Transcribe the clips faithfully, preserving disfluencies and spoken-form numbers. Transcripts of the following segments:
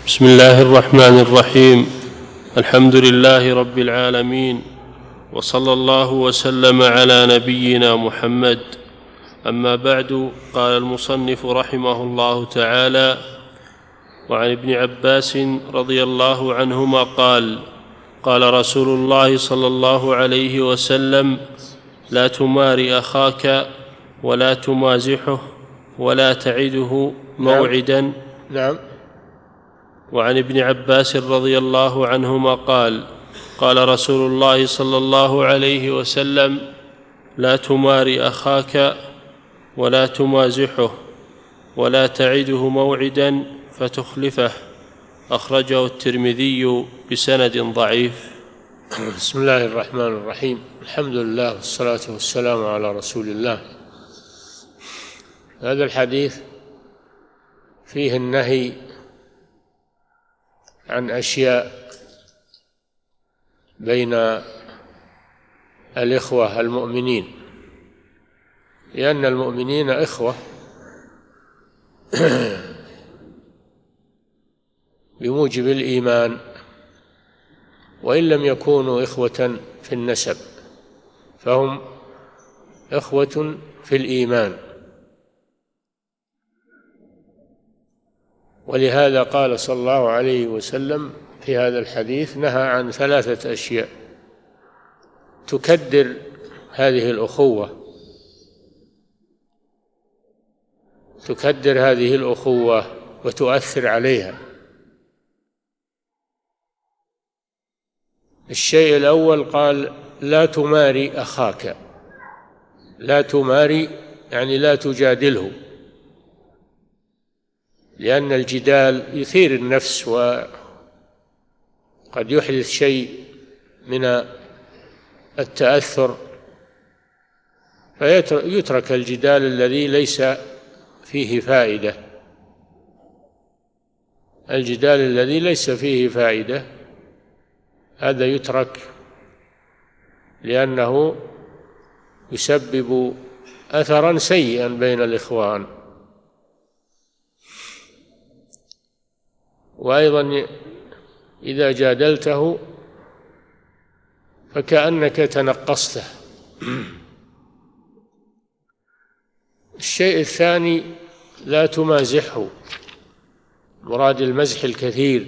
بسم الله الرحمن الرحيم. الحمد لله رب العالمين، وصلى الله وسلم على نبينا محمد. أما بعد، قال المصنف رحمه الله تعالى: وعن ابن عباس رضي الله عنهما قال: قال رسول الله صلى الله عليه وسلم: لا تمار أخاك ولا تمازحه ولا تعده موعدا. نعم. وعن ابن عباس رضي الله عنهما قال: قال رسول الله صلى الله عليه وسلم: لا تمار أخاك ولا تمازحه ولا تعده موعدا فتخلفه. أخرجه الترمذي بسند ضعيف. بسم الله الرحمن الرحيم. الحمد لله والصلاة والسلام على رسول الله. هذا الحديث فيه النهي عن أشياء بين الإخوة المؤمنين، لأن المؤمنين إخوة بموجب الإيمان، وإن لم يكونوا إخوة في النسب فهم إخوة في الإيمان. ولهذا قال صلى الله عليه وسلم في هذا الحديث: نهى عن ثلاثة أشياء تكدر هذه الأخوة تكدر هذه الأخوة وتؤثر عليها. الشيء الأول قال: لا تماري أخاك. لا تماري يعني لا تجادله، لأن الجدال يثير النفس وقد يحدث شيء من التأثر، فيترك الجدال الذي ليس فيه فائدة. الجدال الذي ليس فيه فائدة هذا يترك، لأنه يسبب أثرا سيئا بين الإخوان. وأيضا إذا جادلته فكأنك تنقصته. الشيء الثاني: لا تمازحه. مراد المزح الكثير،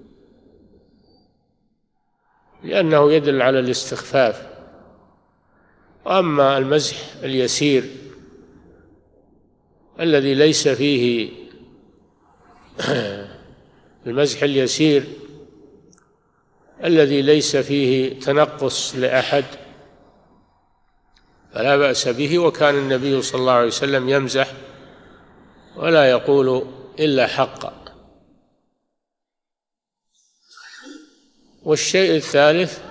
لأنه يدل على الاستخفاف. وأما المزح اليسير الذي ليس فيه المزح اليسير الذي ليس فيه تنقص لأحد فلا بأس به، وكان النبي صلى الله عليه وسلم يمزح ولا يقول إلا حقا. والشيء الثالث: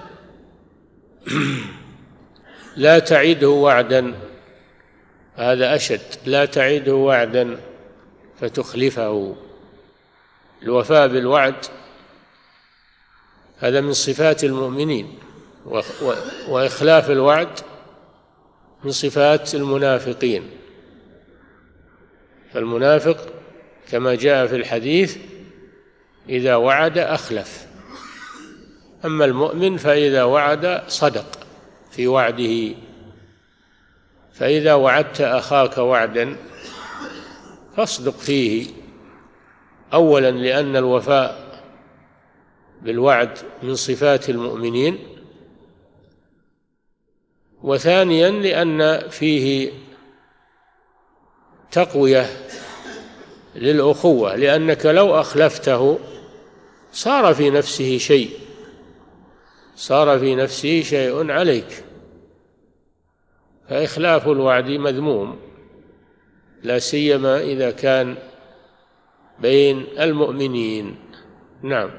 لا تعده وعدا. هذا أشد: لا تعده وعدا فتخلفه. الوفاء بالوعد هذا من صفات المؤمنين، وإخلاف الوعد من صفات المنافقين. فالمنافق كما جاء في الحديث إذا وعد أخلف، أما المؤمن فإذا وعد صدق في وعده. فإذا وعدت أخاك وعدا فاصدق فيه، أولا لأن الوفاء بالوعد من صفات المؤمنين، وثانيا لأن فيه تقوية للأخوة، لأنك لو أخلفته صار في نفسه شيء صار في نفسه شيء عليك. فإخلاف الوعد مذموم، لا سيما إذا كان بين المؤمنين. نعم.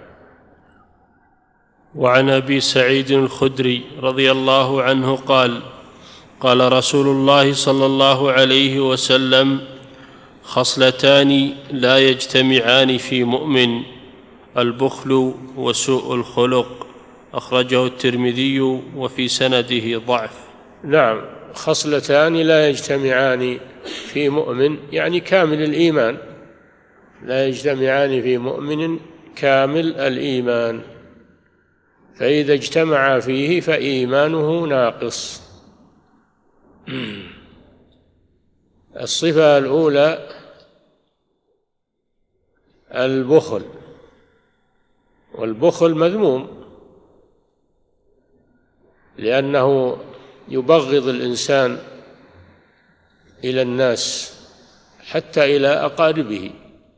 وعن أبي سعيد الخدري رضي الله عنه قال: قال رسول الله صلى الله عليه وسلم: خصلتان لا يجتمعان في مؤمن: البخل وسوء الخلق. أخرجه الترمذي وفي سنده ضعف. نعم. خصلتان لا يجتمعان في مؤمن يعني كامل الإيمان، لا يجتمعان في مؤمن كامل الإيمان، فإذا اجتمع فيه فإيمانه ناقص. الصفة الأولى البخل، والبخل مذموم لأنه يبغض الإنسان إلى الناس حتى إلى أقاربه،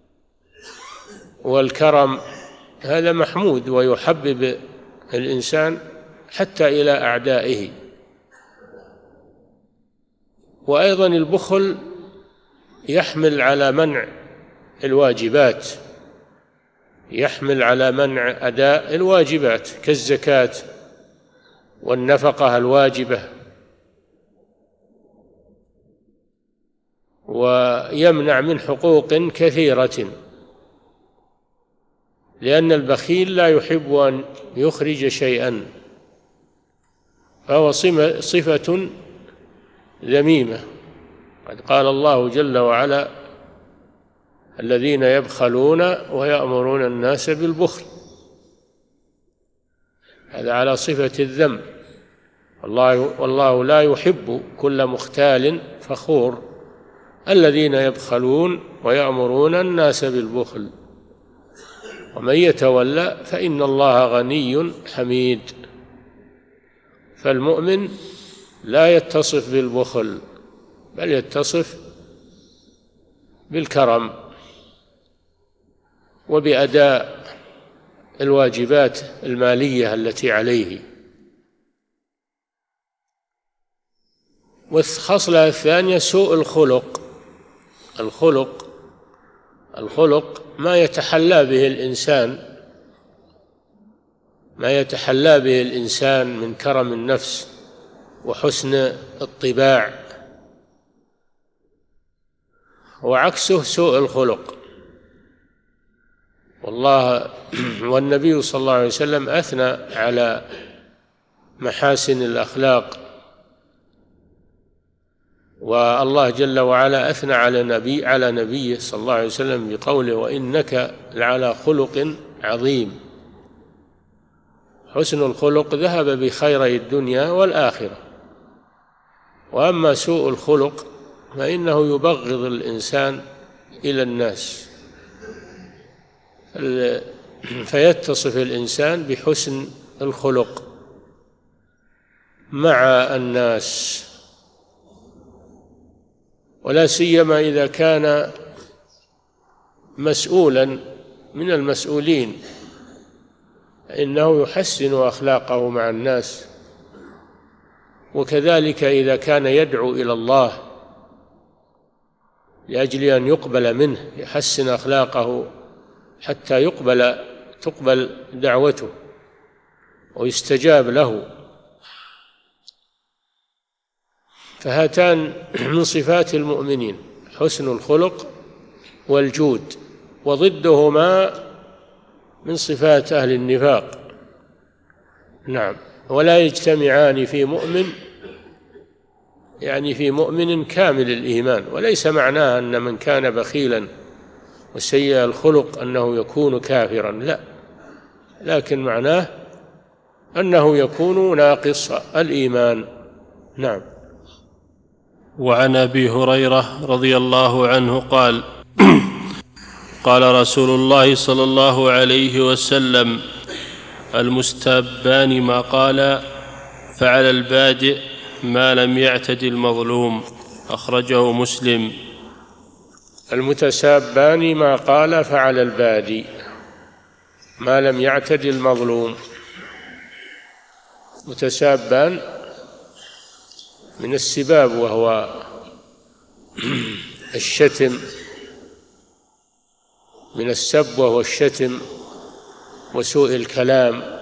والكرم هذا محمود ويحبب الإنسان حتى إلى أعدائه. وأيضا البخل يحمل على منع الواجبات، يحمل على منع أداء الواجبات كالزكاة والنفقة الواجبة، ويمنع من حقوق كثيرة، لأن البخيل لا يحب أن يخرج شيئا، فهو صفة ذميمة. قد قال الله جل وعلا: الذين يبخلون ويأمرون الناس بالبخل، هذا على صفة الذم. والله, والله لا يحب كل مختال فخور، الذين يبخلون ويأمرون الناس بالبخل ومن يتولى فإن الله غني حميد. فالمؤمن لا يتصف بالبخل بل يتصف بالكرم وبأداء الواجبات المالية التي عليه. والخصلة الثانية سوء الخلق. الخلق الخلق ما يتحلى به الإنسان ما يتحلى به الإنسان من كرم النفس وحسن الطباع، وعكسه سوء الخلق. والله والنبي صلى الله عليه وسلم أثنى على محاسن الأخلاق، والله جل وعلا أثنى على نبي على نبيه صلى الله عليه وسلم بقوله: وإنك لعلى خلق عظيم. حسن الخلق ذهب بخيري الدنيا والآخرة. وأما سوء الخلق فإنه يبغض الإنسان إلى الناس، فيتصف الإنسان بحسن الخلق مع الناس، ولا سيما إذا كان مسؤولا من المسؤولين، إنه يحسن أخلاقه مع الناس. وكذلك إذا كان يدعو إلى الله لأجل أن يقبل منه، يحسن أخلاقه حتى يقبل تقبل دعوته ويستجاب له. فهاتان من صفات المؤمنين: حسن الخلق والجود، وضدهما من صفات أهل النفاق. نعم. ولا يجتمعان في مؤمن، يعني في مؤمن كامل الإيمان. وليس معناه أن من كان بخيلا وسيء الخلق أنه يكون كافرا، لا، لكن معناه أنه يكون ناقص الإيمان. نعم. وعن أبي هريرة رضي الله عنه قال: قال رسول الله صلى الله عليه وسلم: المستابان ما قال فعلى البادئ ما لم يعتد المظلوم. أخرجه مسلم. المتسابان ما قال فعلى البادئ ما لم يعتد المظلوم. متسابان من السباب، وهو الشتم، من السب وهو الشتم وسوء الكلام،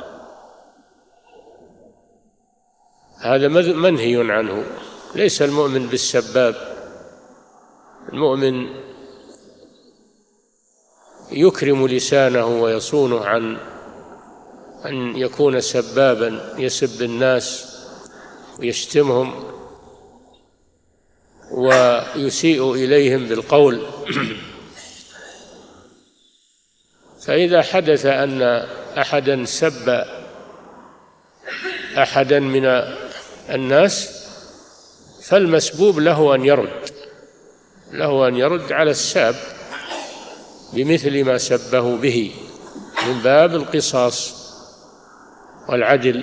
هذا منهي عنه. ليس المؤمن بالسباب، المؤمن يكرم لسانه ويصونه عن أن يكون سبابا يسب الناس ويشتمهم ويسيء إليهم بالقول. فإذا حدث أن أحدا سب أحدا من الناس فالمسبوب له أن يرد له أن يرد على الساب بمثل ما سبه به من باب القصاص والعدل،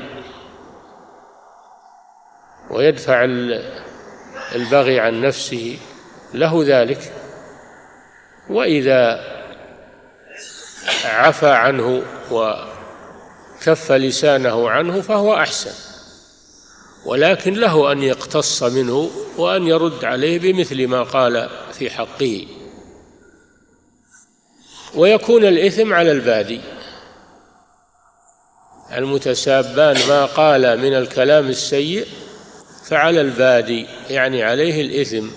ويدفع البغي عن نفسه له ذلك. وإذا عفى عنه وكف لسانه عنه فهو أحسن، ولكن له أن يقتص منه وأن يرد عليه بمثل ما قال في حقه، ويكون الإثم على البادي. المتسابان ما قال من الكلام السيء فعلى البادي، يعني عليه الإثم،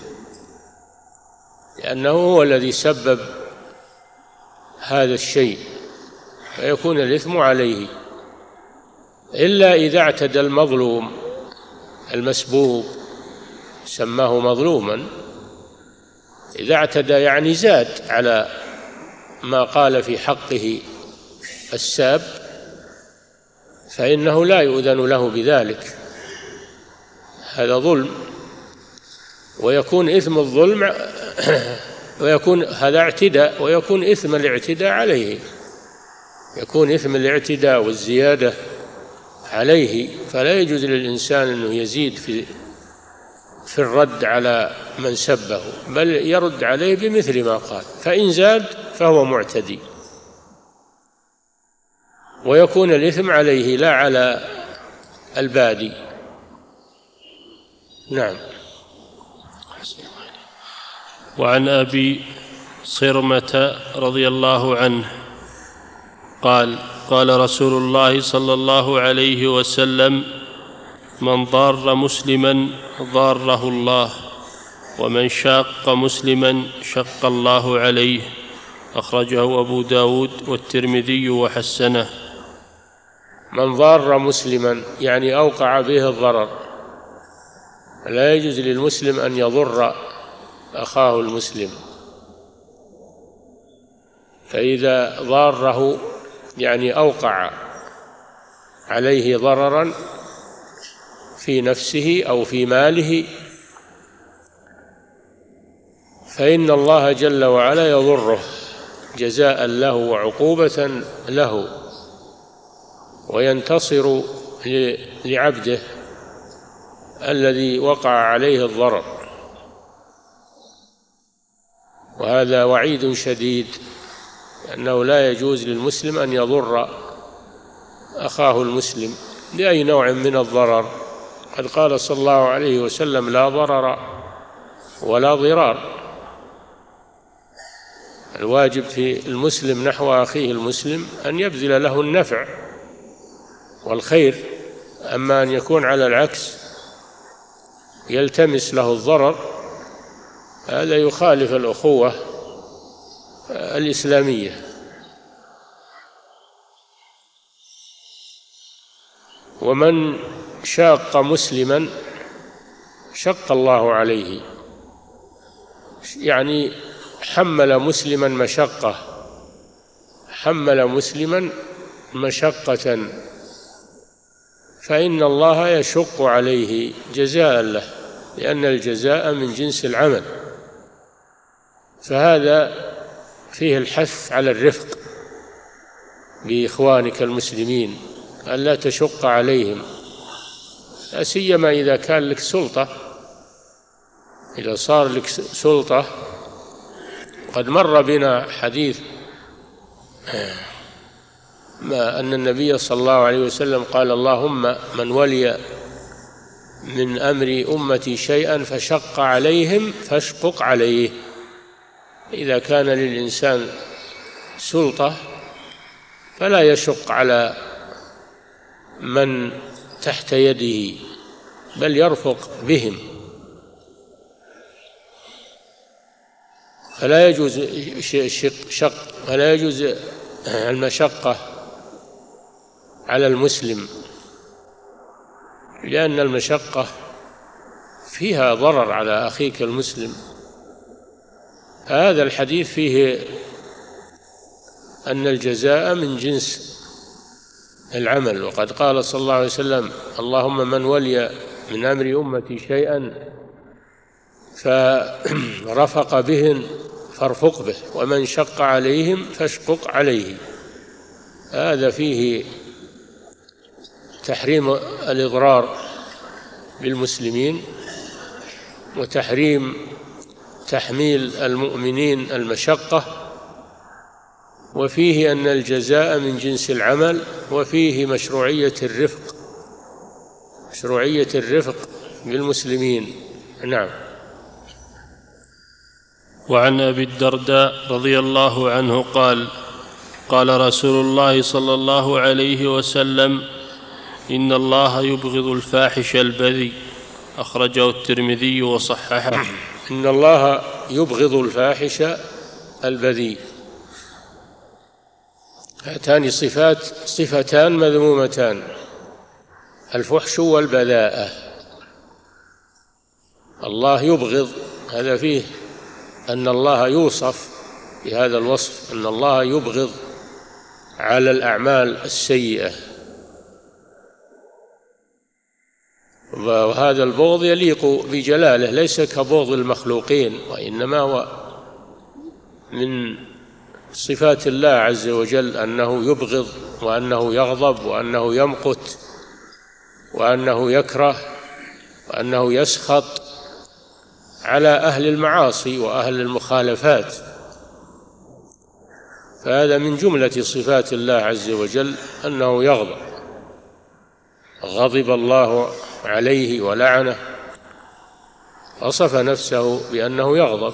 لأنه هو الذي سبب هذا الشيء، فيكون الإثم عليه. إلا إذا اعتدى المظلوم المسبوب، سماه مظلوما، إذا اعتدى يعني زاد على ما قال في حقه الساب، فإنه لا يؤذن له بذلك، هذا ظلم، ويكون إثم الظلم ويكون هذا اعتداء، ويكون إثم الاعتداء عليه، يكون إثم الاعتداء والزيادة عليه. فلا يجوز للإنسان أنه يزيد في في الرد على من سبه، بل يرد عليه بمثل ما قال، فإن زاد فهو معتدي، ويكون الإثم عليه لا على البادي. نعم. وعن أبي صرمة رضي الله عنه قال: قال رسول الله صلى الله عليه وسلم: من ضار مسلما ضاره الله، ومن شاق مسلما شق الله عليه. أخرجه أبو داود والترمذي وحسنه. من ضار مسلما يعني أوقع به الضرر، لا يجوز للمسلم أن يضر أخاه المسلم، فإذا ضاره يعني أوقع عليه ضررا في نفسه أو في ماله، فإن الله جل وعلا يضره جزاء له وعقوبة له، وينتصر لعبده الذي وقع عليه الضرر. وهذا وعيد شديد، أنه لا يجوز للمسلم أن يضر أخاه المسلم بأي نوع من الضرر. قد قال صلى الله عليه وسلم: لا ضرر ولا ضرار. الواجب في المسلم نحو أخيه المسلم أن يبذل له النفع والخير، أما أن يكون على العكس يلتمس له الضرر، هذا يخالف الأخوة الإسلامية. ومن شاق مسلما شق الله عليه، يعني حمل مسلما مشقة حمل مسلما مشقة فإن الله يشق عليه جزاء له، لأن الجزاء من جنس العمل. فهذا فيه الحث على الرفق بإخوانك المسلمين، ألا تشق عليهم، لا سيما إذا كان لك سلطة. إذا صار لك سلطة، قد مر بنا حديث ما أن النبي صلى الله عليه وسلم قال: اللهم من ولي من أمر أمتي شيئا فشق عليهم فاشقق عليه. إذا كان للإنسان سلطة فلا يشق على من تحت يده، بل يرفق بهم، فلا يجوز شق ولا يجوز المشقة على المسلم، لأن المشقة فيها ضرر على أخيك المسلم. هذا الحديث فيه أن الجزاء من جنس العمل. وقد قال صلى الله عليه وسلم: اللهم من ولي من أمر أمتي شيئا فرفق بهم فارفق به، ومن شق عليهم فاشقق عليه. هذا فيه تحريم الإضرار بالمسلمين، وتحريم تحميل المؤمنين المشقة، وفيه أن الجزاء من جنس العمل، وفيه مشروعية الرفق مشروعية الرفق بالمسلمين. نعم. وعن أبي الدرداء رضي الله عنه قال: قال رسول الله صلى الله عليه وسلم: إن الله يبغض الفاحش البذيء. أخرجه الترمذي وصححه. إن الله يبغض الفاحش البذيء. هاتان صفات صفتان مذمومتان: الفحش والبذاءة. الله يبغض، هذا فيه أن الله يوصف بهذا الوصف، أن الله يبغض على الأعمال السيئة، وهذا البغض يليق بجلاله، ليس كبغض المخلوقين، وإنما هو من صفات الله عز وجل أنه يبغض، وأنه يغضب، وأنه يمقت، وأنه يكره، وأنه يسخط على أهل المعاصي وأهل المخالفات. فهذا من جملة صفات الله عز وجل أنه يغضب. غضب الله عليه ولعنه، وصف نفسه بأنه يغضب.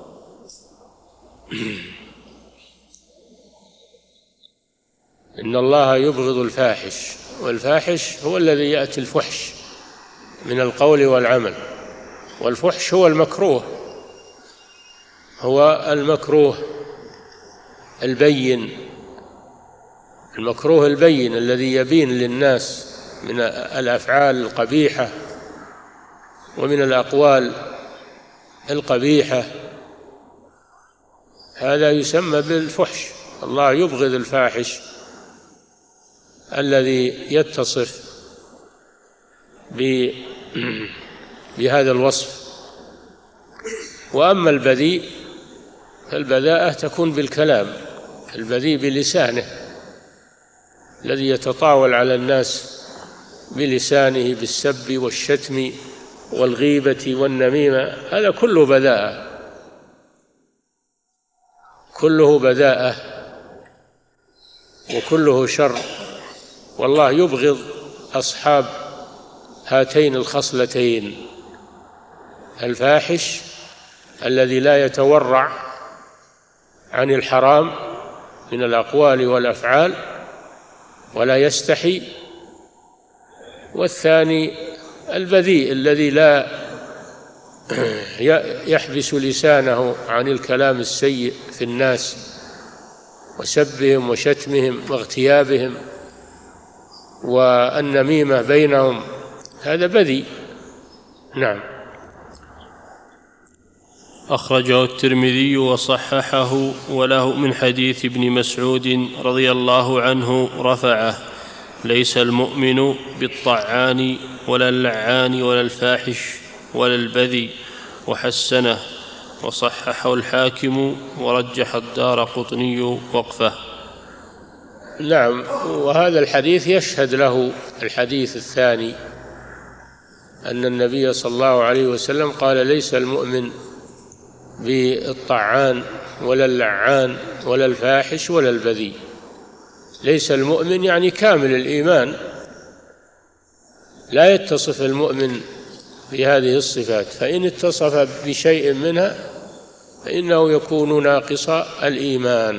إن الله يبغض الفاحش، والفاحش هو الذي يأتي الفحش من القول والعمل، والفحش هو المكروه هو المكروه البين المكروه البين الذي يبين للناس من الأفعال القبيحة ومن الأقوال القبيحة، هذا يسمى بالفحش. الله يبغض الفاحش الذي يتصف بهذا الوصف. وأما البذيء فالبذاءة تكون بالكلام، البذيء بلسانه الذي يتطاول على الناس بلسانه بالسب والشتم والغيبة والنميمة، هذا كله بذاءة، كله بذاءة وكله شر. والله يبغض أصحاب هاتين الخصلتين: الفاحش الذي لا يتورع عن الحرام من الأقوال والأفعال ولا يستحي، والثاني البذيء الذي لا يحبس لسانه عن الكلام السيء في الناس وسبهم وشتمهم واغتيابهم والنميمة بينهم، هذا بذيء. نعم. أخرجه الترمذي وصححه، وله من حديث ابن مسعود رضي الله عنه رفعه: ليس المؤمن بالطعان ولا اللعان ولا الفاحش ولا البذي، وحسنه وصححه الحاكم ورجح الدارقطني وقفه. نعم. وهذا الحديث يشهد له الحديث الثاني، أن النبي صلى الله عليه وسلم قال: ليس المؤمن بالطعان ولا اللعان ولا الفاحش ولا البذيء. ليس المؤمن يعني كامل الإيمان، لا يتصف المؤمن بهذه الصفات، فإن اتصف بشيء منها فإنه يكون ناقص الإيمان.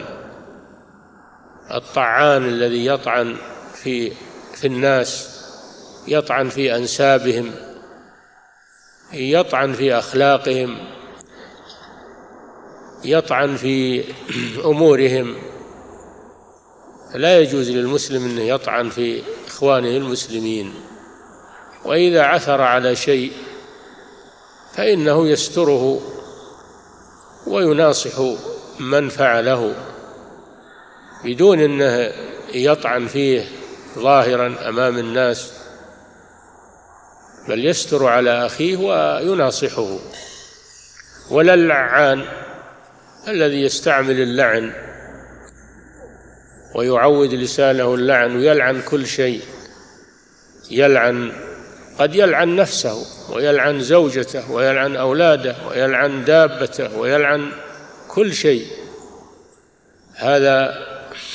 الطعان الذي يطعن في في الناس، يطعن في أنسابهم، يطعن في أخلاقهم، يطعن في أمورهم، لا يجوز للمسلم أن يطعن في إخوانه المسلمين. وإذا عثر على شيء فإنه يستره ويناصح من فعله بدون أنه يطعن فيه ظاهرا أمام الناس، بل يستر على أخيه ويناصحه. ولا اللعان الذي يستعمل اللعن ويعود لسانه اللعن ويلعن كل شيء، يلعن قد يلعن نفسه ويلعن زوجته ويلعن أولاده ويلعن دابته ويلعن كل شيء، هذا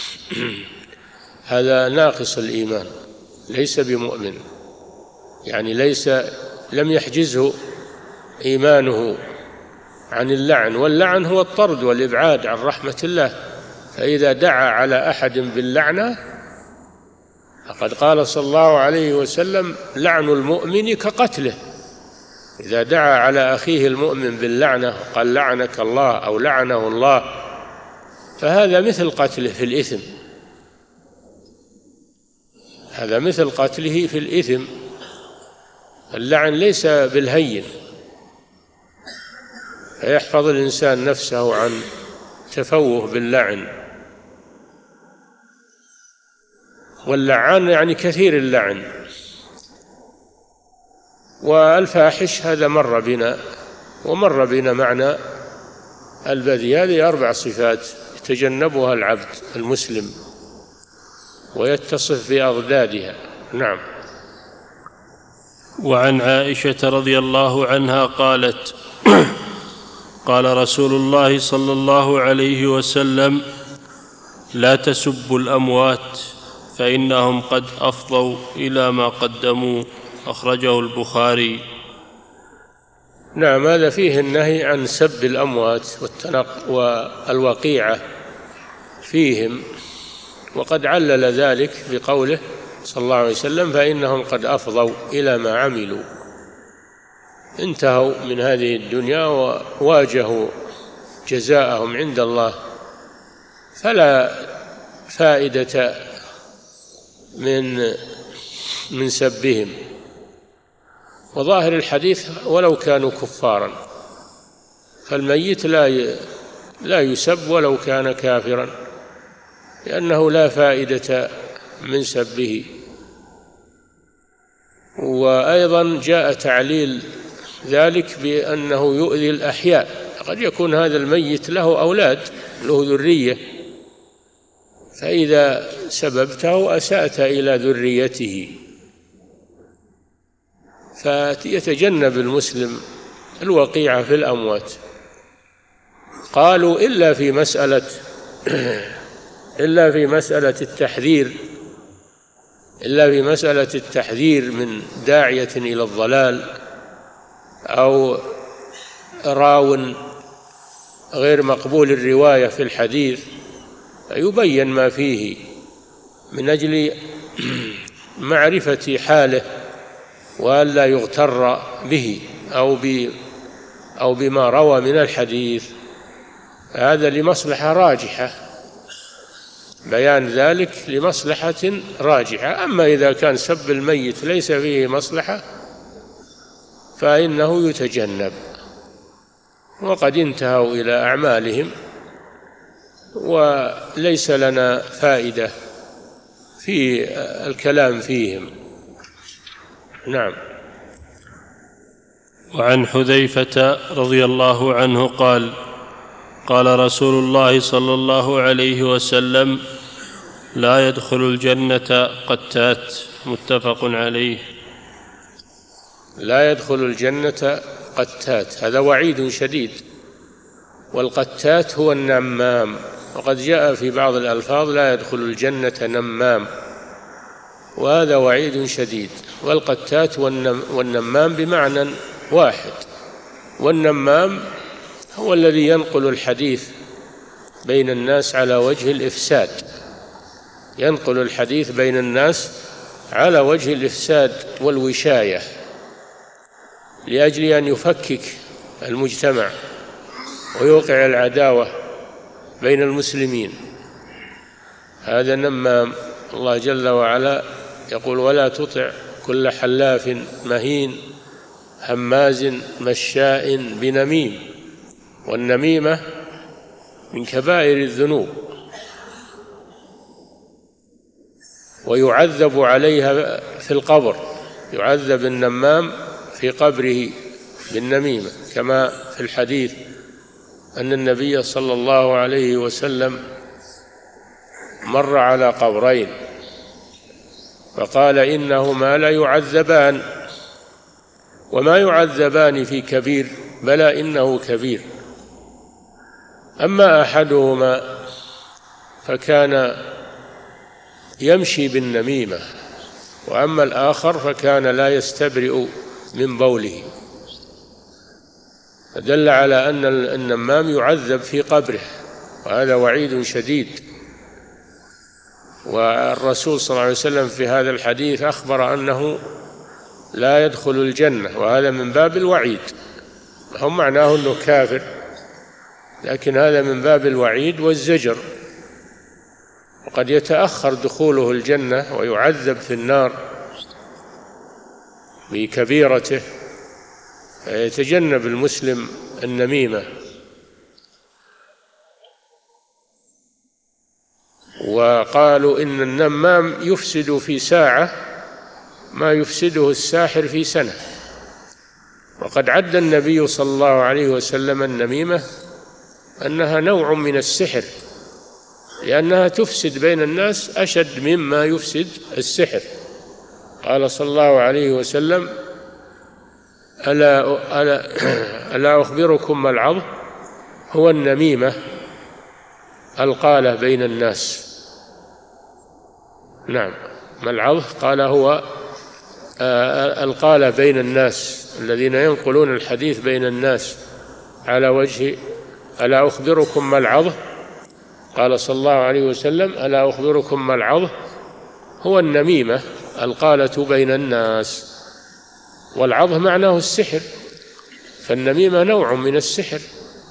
هذا ناقص الإيمان، ليس بمؤمن، يعني ليس لم يحجزه إيمانه عن اللعن. واللعن هو الطرد والإبعاد عن رحمة الله، فإذا دعا على أحد باللعنة فقد قال صلى الله عليه وسلم: لعن المؤمن كقتله. إذا دعا على أخيه المؤمن باللعنة قال لعنك الله أو لعنه الله، فهذا مثل قتله في الإثم، هذا مثل قتله في الإثم. اللعن ليس بالهين، فيحفظ الإنسان نفسه عن تفوه باللعن. واللعان يعني كثير اللعن. والفاحش هذا مر بنا، ومر بنا معنى البذي. هذه أربع صفات يتجنبها العبد المسلم ويتصف بأضدادها. نعم. وعن عائشة رضي الله عنها قالت: قال رسول الله صلى الله عليه وسلم: لا تسبوا الأموات فإنهم قد أفضوا إلى ما قدموا. أخرجه البخاري. نعم، هذا فيه النهي عن سب الأموات والتنق والوقيعة فيهم، وقد علل ذلك بقوله صلى الله عليه وسلم: فإنهم قد أفضوا إلى ما عملوا، انتهوا من هذه الدنيا وواجهوا جزاءهم عند الله، فلا فائدة من من سبهم. وظاهر الحديث ولو كانوا كفارا، فالميت لا لا يسب ولو كان كافرا، لأنه لا فائدة من سبه. وأيضا جاء تعليل ذلك بأنه يؤذي الأحياء، قد يكون هذا الميت له أولاد، له ذرية، فإذا سببته أسأت إلى ذريته، فيتجنب المسلم الوقيعة في الأموات. قالوا إلا في مسألة إلا في مسألة التحذير إلا في مسألة التحذير من داعية إلى الضلال أو راو غير مقبول الرواية في الحديث، يبين ما فيه من أجل معرفة حاله وألا يغتر به أو أو بما روى من الحديث. هذا لمصلحة راجحة، بيان ذلك لمصلحة راجحة. أما إذا كان سب الميت ليس فيه مصلحة فإنه يتجنب. وقد انتهوا إلى أعمالهم وليس لنا فائدة في الكلام فيهم. نعم. وعن حذيفة رضي الله عنه قال: قال رسول الله صلى الله عليه وسلم: لا يدخل الجنة قتات. متفق عليه. لا يدخل الجنة قتات، هذا وعيد شديد. والقتات هو النمام، وقد جاء في بعض الألفاظ: لا يدخل الجنة نمام، وهذا وعيد شديد. والقتات والنمام بمعنى واحد. والنمام هو الذي ينقل الحديث بين الناس على وجه الإفساد، ينقل الحديث بين الناس على وجه الإفساد والوشاية، لأجل أن يفكك المجتمع ويوقع العداوة بين المسلمين. هذا نمام. الله جل وعلا يقول: ولا تطع كل حلاف مهين هماز مشاء بنميم. والنميمة من كبائر الذنوب، ويعذب عليها في القبر، يعذب النمام في قبره بالنميمة، كما في الحديث أن النبي صلى الله عليه وسلم مر على قبرين فقال إنهما لا يعذبان، وما يعذبان في كبير، بلى إنه كبير. أما أحدهما فكان يمشي بالنميمة، وأما الآخر فكان لا يستبرئ من بوله، فدل على أن النمام يعذب في قبره، وهذا وعيد شديد. والرسول صلى الله عليه وسلم في هذا الحديث أخبر أنه لا يدخل الجنة، وهذا من باب الوعيد، هم معناه أنه كافر، لكن هذا من باب الوعيد والزجر، وقد يتأخر دخوله الجنة ويعذب في النار بكبيرته، فيتجنب المسلم النميمة. وقالوا إن النمام يفسد في ساعة ما يفسده الساحر في سنة، وقد عد النبي صلى الله عليه وسلم النميمة أنها نوع من السحر، لأنها تفسد بين الناس أشد مما يفسد السحر. قال صلى الله عليه وسلم: ألا, ألا, ألا أخبركم ما العظ؟ هو النميمة القالة بين الناس. نعم، ما العظ؟ قال هو القالة بين الناس، الذين ينقلون الحديث بين الناس على وجه ألا أخبركم ما العظ؟ قال صلى الله عليه وسلم: ألا أخبركم ما العظ؟ هو النميمة القالة بين الناس. والعظ معناه السحر، فالنميمة نوع من السحر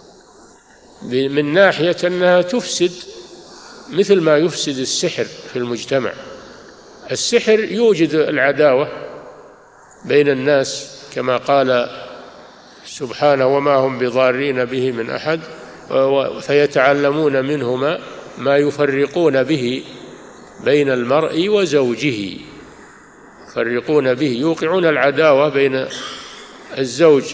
من ناحية أنها تفسد مثل ما يفسد السحر في المجتمع. السحر يوجد العداوة بين الناس، كما قال سبحانه: وما هم بضارين به من أحد فيتعلمون منهما ما يفرقون به بين المرء وزوجه. يفرقون به، يوقعون العداوة بين الزوج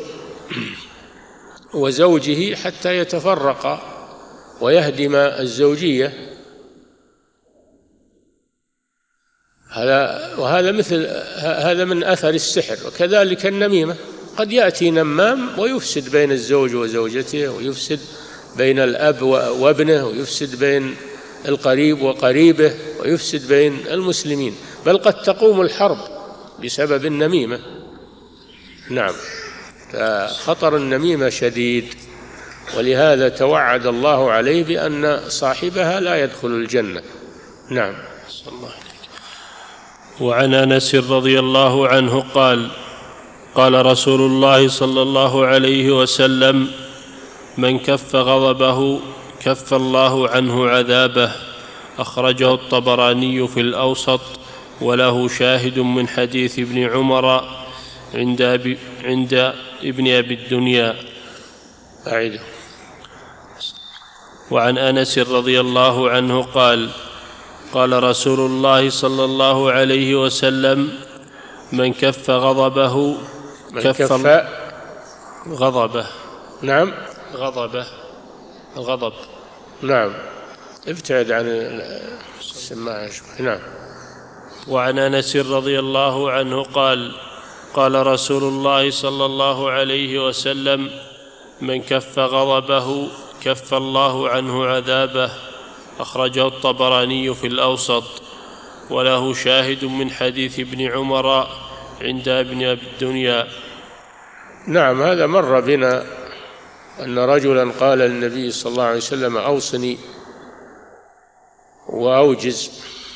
وزوجه حتى يتفرق ويهدم الزوجية. هذا وهذا مثل هذا من أثر السحر. وكذلك النميمة، قد يأتي نمام ويفسد بين الزوج وزوجته، ويفسد بين الأب وابنه، ويفسد بين القريب وقريبه، ويفسد بين المسلمين، بل قد تقوم الحرب بسبب النميمة. نعم، فخطر النميمة شديد، ولهذا توعد الله عليه بأن صاحبها لا يدخل الجنة. نعم. صلى الله عليه. وعن أنس رضي الله عنه قال: قال رسول الله صلى الله عليه وسلم: من كف غضبه كف الله عنه عذابه. أخرجه الطبراني في الأوسط، وله شاهد من حديث ابن عمر عند أبي عند ابن أبي الدنيا. أعيده. وعن أنس رضي الله عنه قال: قال رسول الله صلى الله عليه وسلم: من كف غضبه كف غضبه. نعم، غضبه، الغضب. نعم، ابتعد عن السماعة. نعم. وعن أنس رضي الله عنه قال: قال رسول الله صلى الله عليه وسلم: من كف غضبه كف الله عنه عذابه. أخرجه الطبراني في الأوسط، وله شاهد من حديث ابن عمر عند ابن أبي الدنيا. نعم، هذا مر بنا أن رجلا قال للنبي صلى الله عليه وسلم: أوصني وأوجز،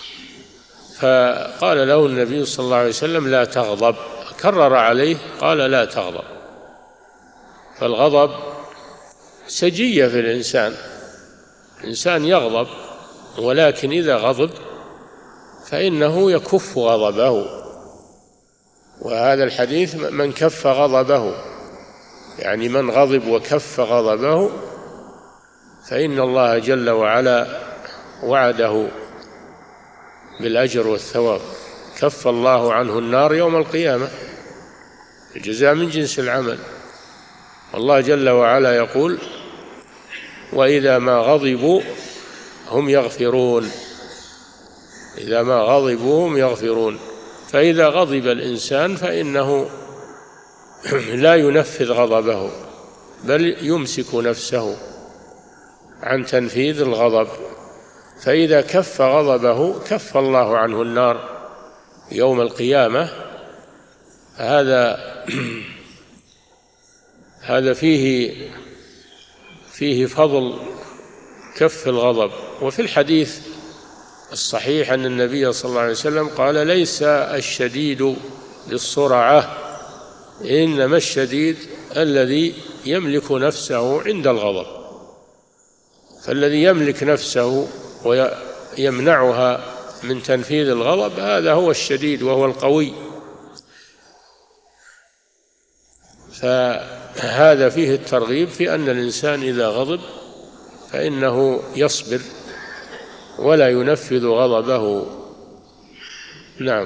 فقال له النبي صلى الله عليه وسلم: لا تغضب. كرر عليه قال: لا تغضب. فالغضب سجية في الإنسان، الإنسان يغضب، ولكن إذا غضب فإنه يكف غضبه. وهذا الحديث من كف غضبه، يعني من غضب وكف غضبه فإن الله جل وعلا وعده بالأجر والثواب. كف الله عنه النار يوم القيامة، الجزاء من جنس العمل. والله جل وعلا يقول: وإذا ما غضبوا هم يغفرون. إذا ما غضبوا هم يغفرون. فإذا غضب الإنسان فإنه لا ينفذ غضبه، بل يمسك نفسه عن تنفيذ الغضب. فإذا كف غضبه كف الله عنه النار يوم القيامة. هذا هذا فيه فيه فضل كف الغضب. وفي الحديث الصحيح أن النبي صلى الله عليه وسلم قال: ليس الشديد بالسرعة، إنما الشديد الذي يملك نفسه عند الغضب. فالذي يملك نفسه ويمنعها من تنفيذ الغضب هذا هو الشديد وهو القوي. فهذا فيه الترغيب في أن الإنسان إذا غضب فإنه يصبر ولا ينفذ غضبه. نعم.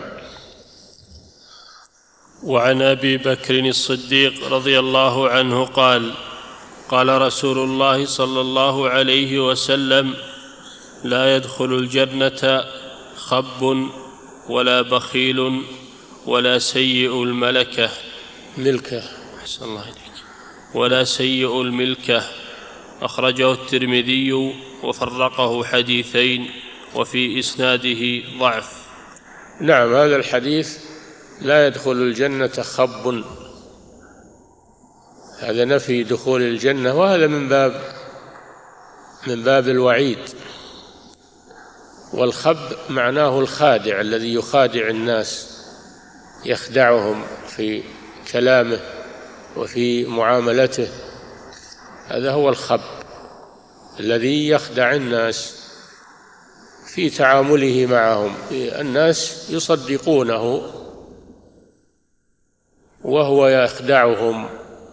وعن أبي بكر الصديق رضي الله عنه قال: قال رسول الله صلى الله عليه وسلم: لا يدخل الجنة خب ولا بخيل ولا سيء الملكة ملكة أحسن الله إليك ولا سيء الملكة. أخرجه الترمذي وفرقه حديثين وفي إسناده ضعف. نعم، هذا الحديث لا يدخل الجنة خب، هذا نفي دخول الجنة، وهذا من باب من باب الوعيد. والخب معناه الخادع الذي يخادع الناس، يخدعهم في كلامه وفي معاملته، هذا هو الخب الذي يخدع الناس في تعامله معهم. الناس يصدقونه وهو يخدعهم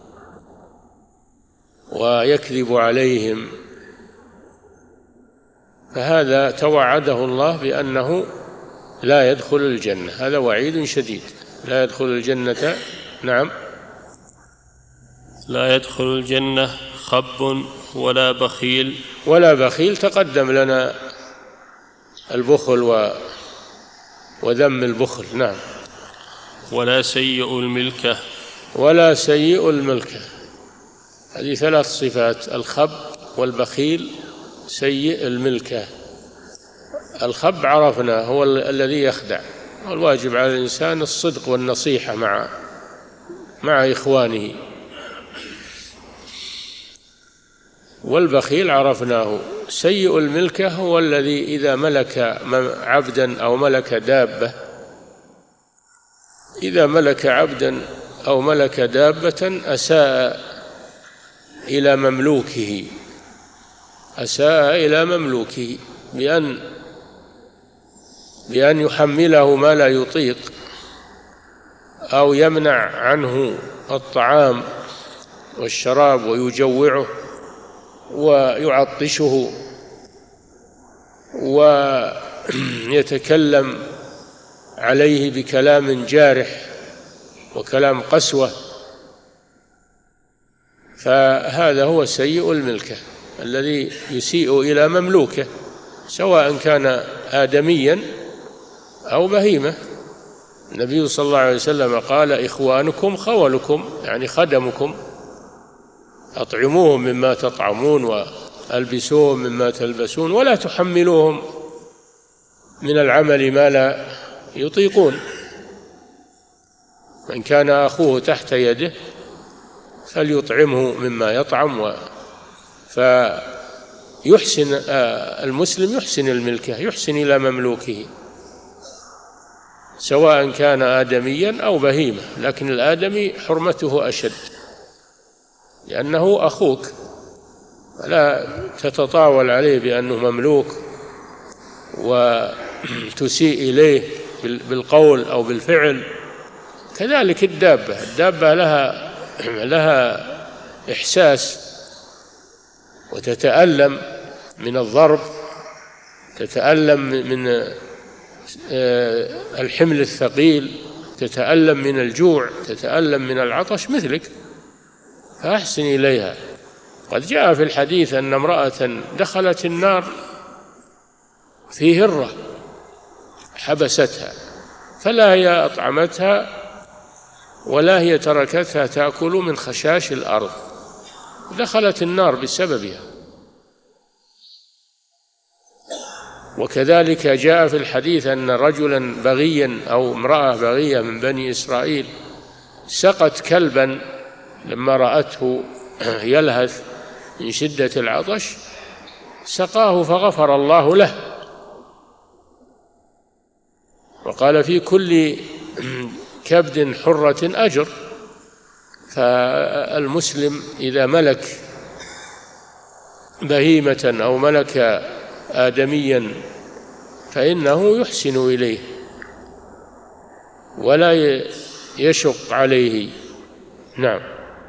ويكذب عليهم. فهذا توعده الله بأنه لا يدخل الجنة، هذا وعيد شديد، لا يدخل الجنة. نعم. لا يدخل الجنة خب ولا بخيل ولا بخيل، تقدم لنا البخل و وذم البخل. نعم. ولا سيء الملكة ولا سيء الملكة، هذه ثلاث صفات: الخب والبخيل سيء الملكة. الخب عرفنا هو الذي يخدع، والواجب على الإنسان الصدق والنصيحة مع مع إخوانه. والبخيل عرفناه. سيء الملكة هو الذي إذا ملك عبدا أو ملك دابة إذا ملك عبدا أو ملك دابة أساء إلى مملوكه أساء إلى مملوكه بأن بأن يحمله ما لا يطيق، أو يمنع عنه الطعام والشراب ويجوعه ويعطشه ويتكلم عليه بكلام جارح وكلام قسوة. فهذا هو سيء الملكة الذي يسيء إلى مملوكه، سواء كان آدميا أو بهيمة. النبي صلى الله عليه وسلم قال: إخوانكم خولكم، يعني خدمكم، أطعموهم مما تطعمون وألبسوهم مما تلبسون، ولا تحملوهم من العمل ما لا يطيقون. من كان أخوه تحت يده فليطعمه مما يطعم. و فيحسن المسلم يحسن الملكة، يحسن إلى مملوكه سواء كان آدميا أو بهيمة، لكن الآدمي حرمته أشد لأنه أخوك، فلا تتطاول عليه بأنه مملوك وتسيء إليه بالقول أو بالفعل. كذلك الدابة الدابة لها لها إحساس وتتألم من الضرب، تتألم من الحمل الثقيل، تتألم من الجوع، تتألم من العطش مثلك، فأحسن إليها. قد جاء في الحديث أن امرأة دخلت النار في هرة حبستها، فلا هي أطعمتها ولا هي تركتها تأكل من خشاش الأرض، دخلت النار بسببها. وكذلك جاء في الحديث أن رجلا بغيا أو امرأة بغية من بني إسرائيل سقت كلبا لما رأته يلهث من شدة العطش، سقاه فغفر الله له، وقال في كل كبد حرة أجر. فالمسلم إذا ملك بهيمة أو ملك آدميا فإنه يحسن إليه ولا يشق عليه. نعم.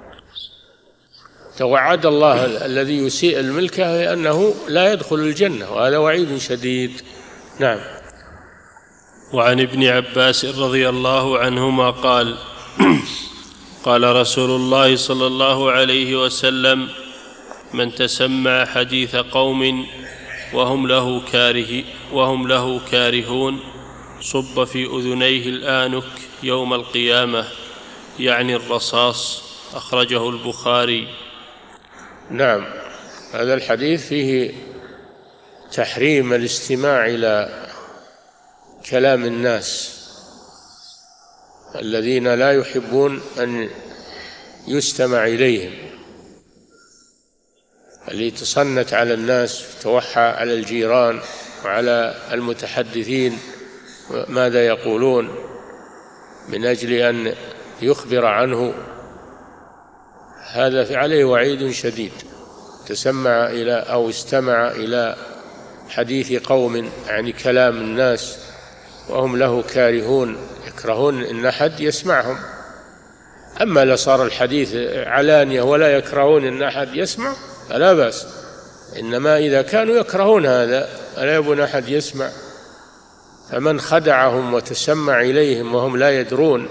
توعد الله الذي يسيء الملكة بأنه لا يدخل الجنة، وهذا وعيد شديد. نعم. وعن ابن عباس رضي الله عنهما قال قال رسول الله صلى الله عليه وسلم: من تسمع حديث قوم وهم له كاره وهم له كارهون صب في أذنيه الآنك يوم القيامة، يعني الرصاص. أخرجه البخاري. نعم. هذا الحديث فيه تحريم الاستماع إلى كلام الناس الذين لا يحبون أن يستمع إليهم، اللي تصنت على الناس، توحى على الجيران وعلى المتحدثين ماذا يقولون من أجل أن يخبر عنه، هذا عليه وعيد شديد. تسمع إلى أو استمع إلى حديث قوم، يعني كلام الناس، وهم له كارهون، يكرهون أن أحد يسمعهم. أما لو صار الحديث علانية ولا يكرهون أن أحد يسمع فلا بأس، إنما إذا كانوا يكرهون هذا لا يبون أحد يسمع، فمن خدعهم وتسمع إليهم وهم لا يدرون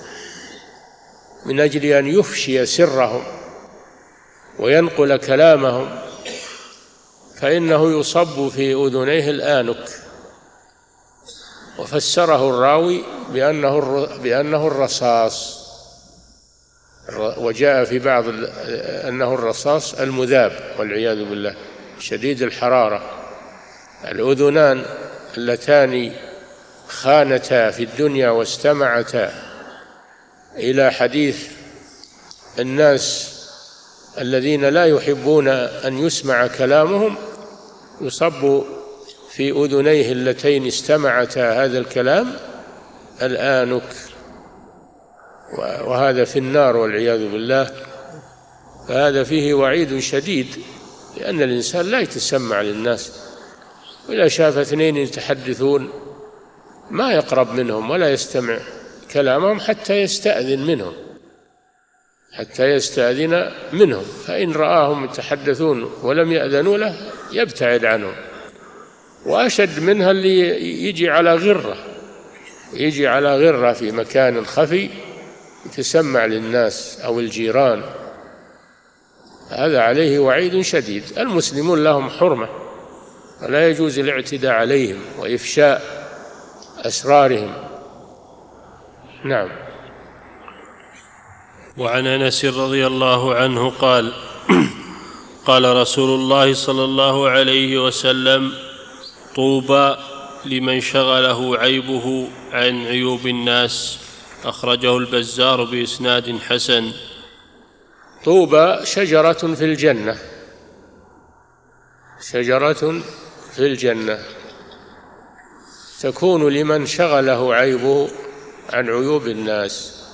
من أجل أن يفشي سرهم وينقل كلامهم فإنه يصب في أذنيه الآنك. وفسره الراوي بأنه بأنه الرصاص، وجاء في بعض أنه الرصاص المذاب والعياذ بالله شديد الحرارة. الأذنان اللتان خانتا في الدنيا واستمعتا إلى حديث الناس الذين لا يحبون أن يسمع كلامهم يصب في أذنيه اللتين استمعتا هذا الكلام الآنك، وهذا في النار والعياذ بالله. فهذا فيه وعيد شديد، لأن الإنسان لا يتسمع للناس، وإذا شاف اثنين يتحدثون ما يقرب منهم ولا يستمع كلامهم حتى يستأذن منهم حتى يستأذن منهم فإن رآهم يتحدثون ولم يأذنوا له يبتعد عنهم. وأشد منها اللي يجي على غرة يجي على غرة في مكان خفي يتسمع للناس أو الجيران، هذا عليه وعيد شديد. المسلمون لهم حرمة ولا يجوز الاعتداء عليهم وإفشاء أسرارهم. نعم. وعن أنس رضي الله عنه قال قال رسول الله صلى الله عليه وسلم: طوبى لمن شغله عيبه عن عيوب الناس. أخرجه البزار بإسناد حسن. طوبى شجرة في الجنة، شجرة في الجنة تكون لمن شغله عيبه عن عيوب الناس،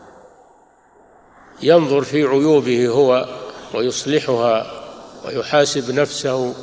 ينظر في عيوبه هو ويصلحها ويحاسب نفسه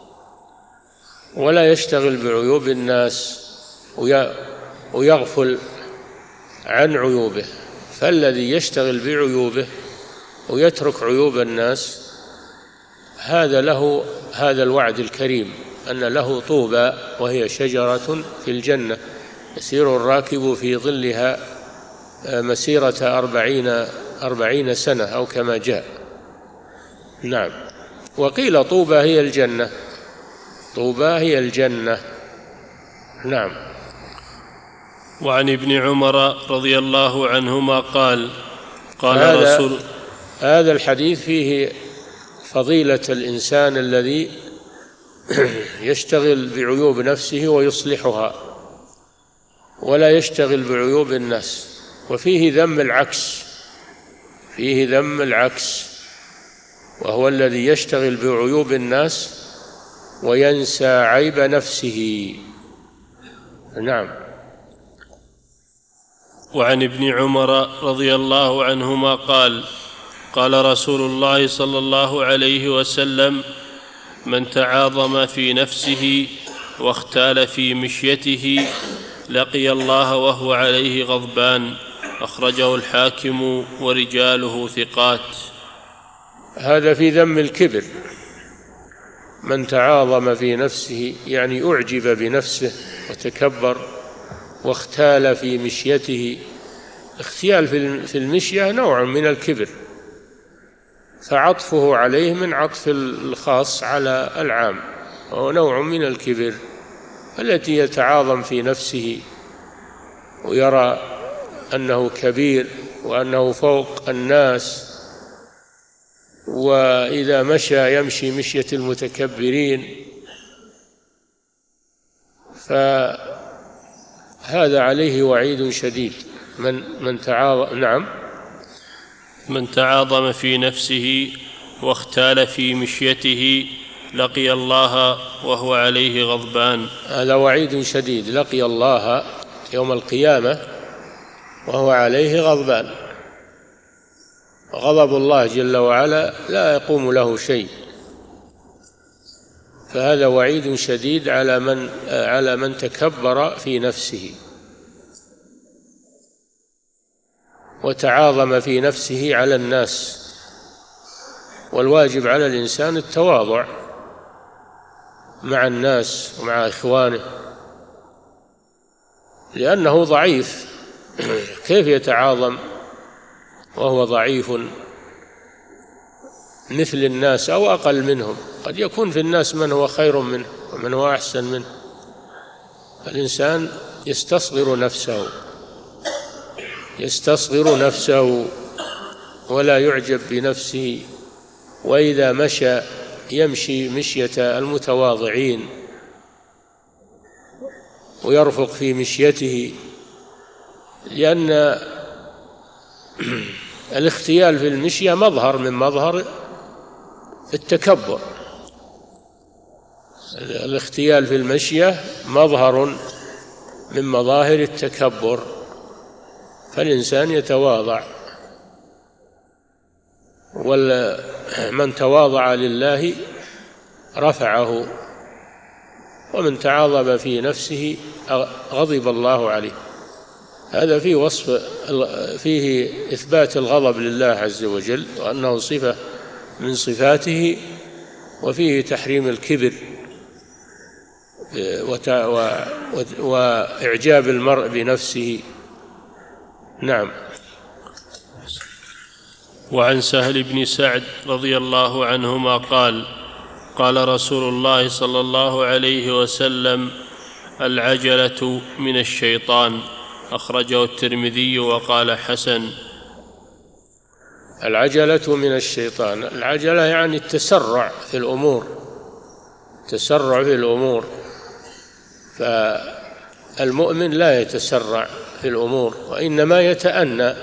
ولا يشتغل بعيوب الناس ويغفل عن عيوبه. فالذي يشتغل بعيوبه ويترك عيوب الناس هذا له هذا الوعد الكريم أن له طوبى وهي شجرة في الجنة يسير الراكب في ظلها مسيرة أربعين أربعين سنة أو كما جاء. نعم. وقيل طوبى هي الجنة، طوبى هي الجنة. نعم. وعن ابن عمر رضي الله عنهما قال قال هذا رسول هذا الحديث فيه فضيلة الإنسان الذي يشتغل بعيوب نفسه ويصلحها ولا يشتغل بعيوب الناس، وفيه ذم العكس، فيه ذم العكس، وهو الذي يشتغل بعيوب الناس وينسى عيب نفسه. نعم. وعن ابن عمر رضي الله عنهما قال قال رسول الله صلى الله عليه وسلم: من تعاظم في نفسه واختال في مشيته لقي الله وهو عليه غضبان. أخرجه الحاكم ورجاله ثقات. هذا في ذم الكبر. من تعاظم في نفسه يعني أعجب بنفسه وتكبر، واختال في مشيته. اختيال في المشية نوع من الكبر، فعطفه عليه من عطف الخاص على العام، وهو نوع من الكبر. التي يتعاظم في نفسه ويرى أنه كبير وأنه فوق الناس، وإذا مشى يمشي مشية المتكبرين، فهذا عليه وعيد شديد. من من تعاظم نعم من تعاظم في نفسه واختال في مشيته لقي الله وهو عليه غضبان. هذا وعيد شديد. لقي الله يوم القيامة وهو عليه غضبان. غضب الله جل وعلا لا يقوم له شيء، فهذا وعيد شديد على من على من تكبر في نفسه وتعاظم في نفسه على الناس. والواجب على الإنسان التواضع مع الناس ومع إخوانه، لأنه ضعيف. كيف يتعاظم وهو ضعيف مثل الناس أو أقل منهم؟ قد يكون في الناس من هو خير منه ومن هو أحسن منه. الإنسان يستصغر نفسه يستصغر نفسه ولا يعجب بنفسه، وإذا مشى يمشي مشية المتواضعين ويرفق في مشيته، لأن الاختيال في المشية مظهر من مظهر التكبر. الاختيال في المشية مظهر من مظاهر التكبر، فالإنسان يتواضع. ومن تواضع لله رفعه، ومن تعاظم في نفسه غضب الله عليه. هذا فيه وصف فيه إثبات الغضب لله عز وجل وأنه صفة من صفاته، وفيه تحريم الكبر وإعجاب المرء بنفسه. نعم. وعن سهل بن سعد رضي الله عنهما قال قال رسول الله صلى الله عليه وسلم: العجلة من الشيطان. أخرجه الترمذي وقال حسن. العجلة من الشيطان. العجلة يعني التسرع في الأمور، التسرع في الأمور. فالمؤمن لا يتسرع في الأمور، وإنما يتأنى.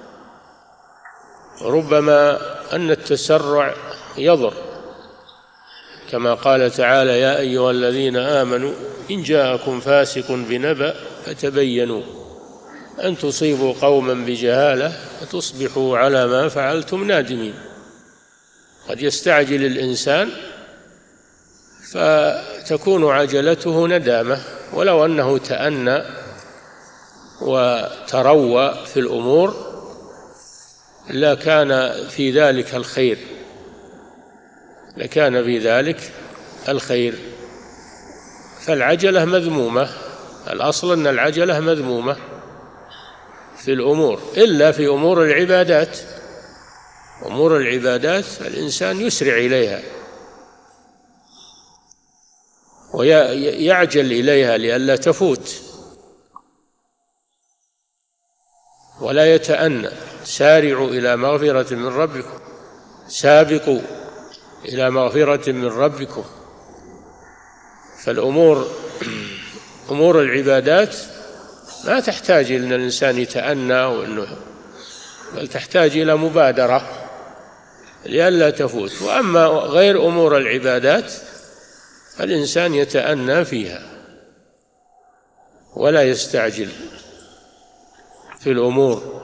ربما أن التسرع يضر، كما قال تعالى: يا أيها الذين آمنوا إن جاءكم فاسق بنبأ فتبينوا أن تصيبوا قوما بجهالة فتصبحوا على ما فعلتم نادمين. قد يستعجل الإنسان فتكون عجلته ندامة، ولو أنه تأنى وتروى في الأمور لكان في ذلك الخير، لكان في ذلك الخير. فالعجلة مذمومة، الأصل أن العجلة مذمومة في الأمور، إلا في أمور العبادات. أمور العبادات الإنسان يسرع إليها ويعجل إليها لئلا تفوت، ولا يتأنى. سارعوا إلى مغفرة من ربكم، سابقوا إلى مغفرة من ربكم. فالأمور أمور العبادات ما تحتاج إلى أن الإنسان يتأنى وإنه، بل تحتاج إلى مبادرة لئلا تفوت. وأما غير أمور العبادات الإنسان يتأنى فيها ولا يستعجل في الأمور.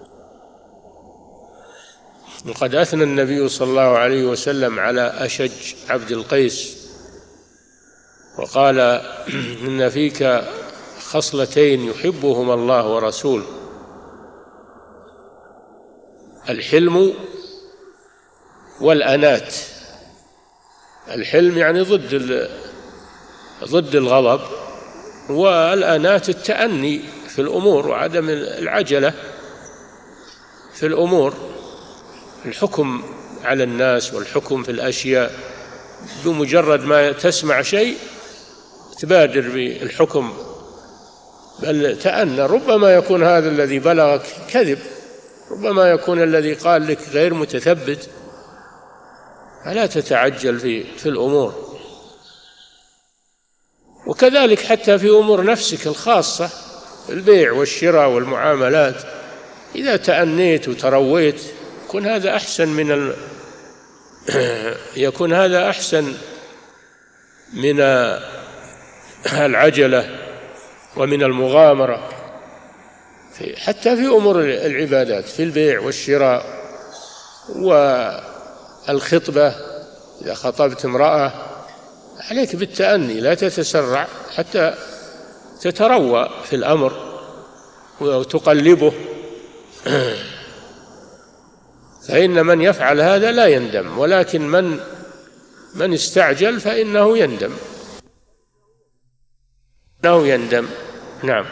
وقد أثنى النبي صلى الله عليه وسلم على أشج عبد القيس وقال: إن فيك خصلتين يحبهما الله ورسوله: الحلم والأنات. الحلم يعني ضد ضد الغضب، والأنات التأني في الأمور وعدم العجلة في الأمور، الحكم على الناس والحكم في الأشياء، بمجرد ما تسمع شيء تبادر بالحكم، بل تأنى. ربما يكون هذا الذي بلغك كذب، ربما يكون الذي قال لك غير متثبت، فلا تتعجل في في الأمور. وكذلك حتى في أمور نفسك الخاصة، البيع والشراء والمعاملات، إذا تأنيت وترويت يكون هذا أحسن من ال... يكون هذا أحسن من العجلة ومن المغامرة، في حتى في أمور العبادات، في البيع والشراء والخطبة. إذا خطبت امرأة عليك بالتأني، لا تتسرع حتى تتروى في الأمر وتقلبه، فإن من يفعل هذا لا يندم، ولكن من من استعجل فإنه يندم إنه يندم. نعم.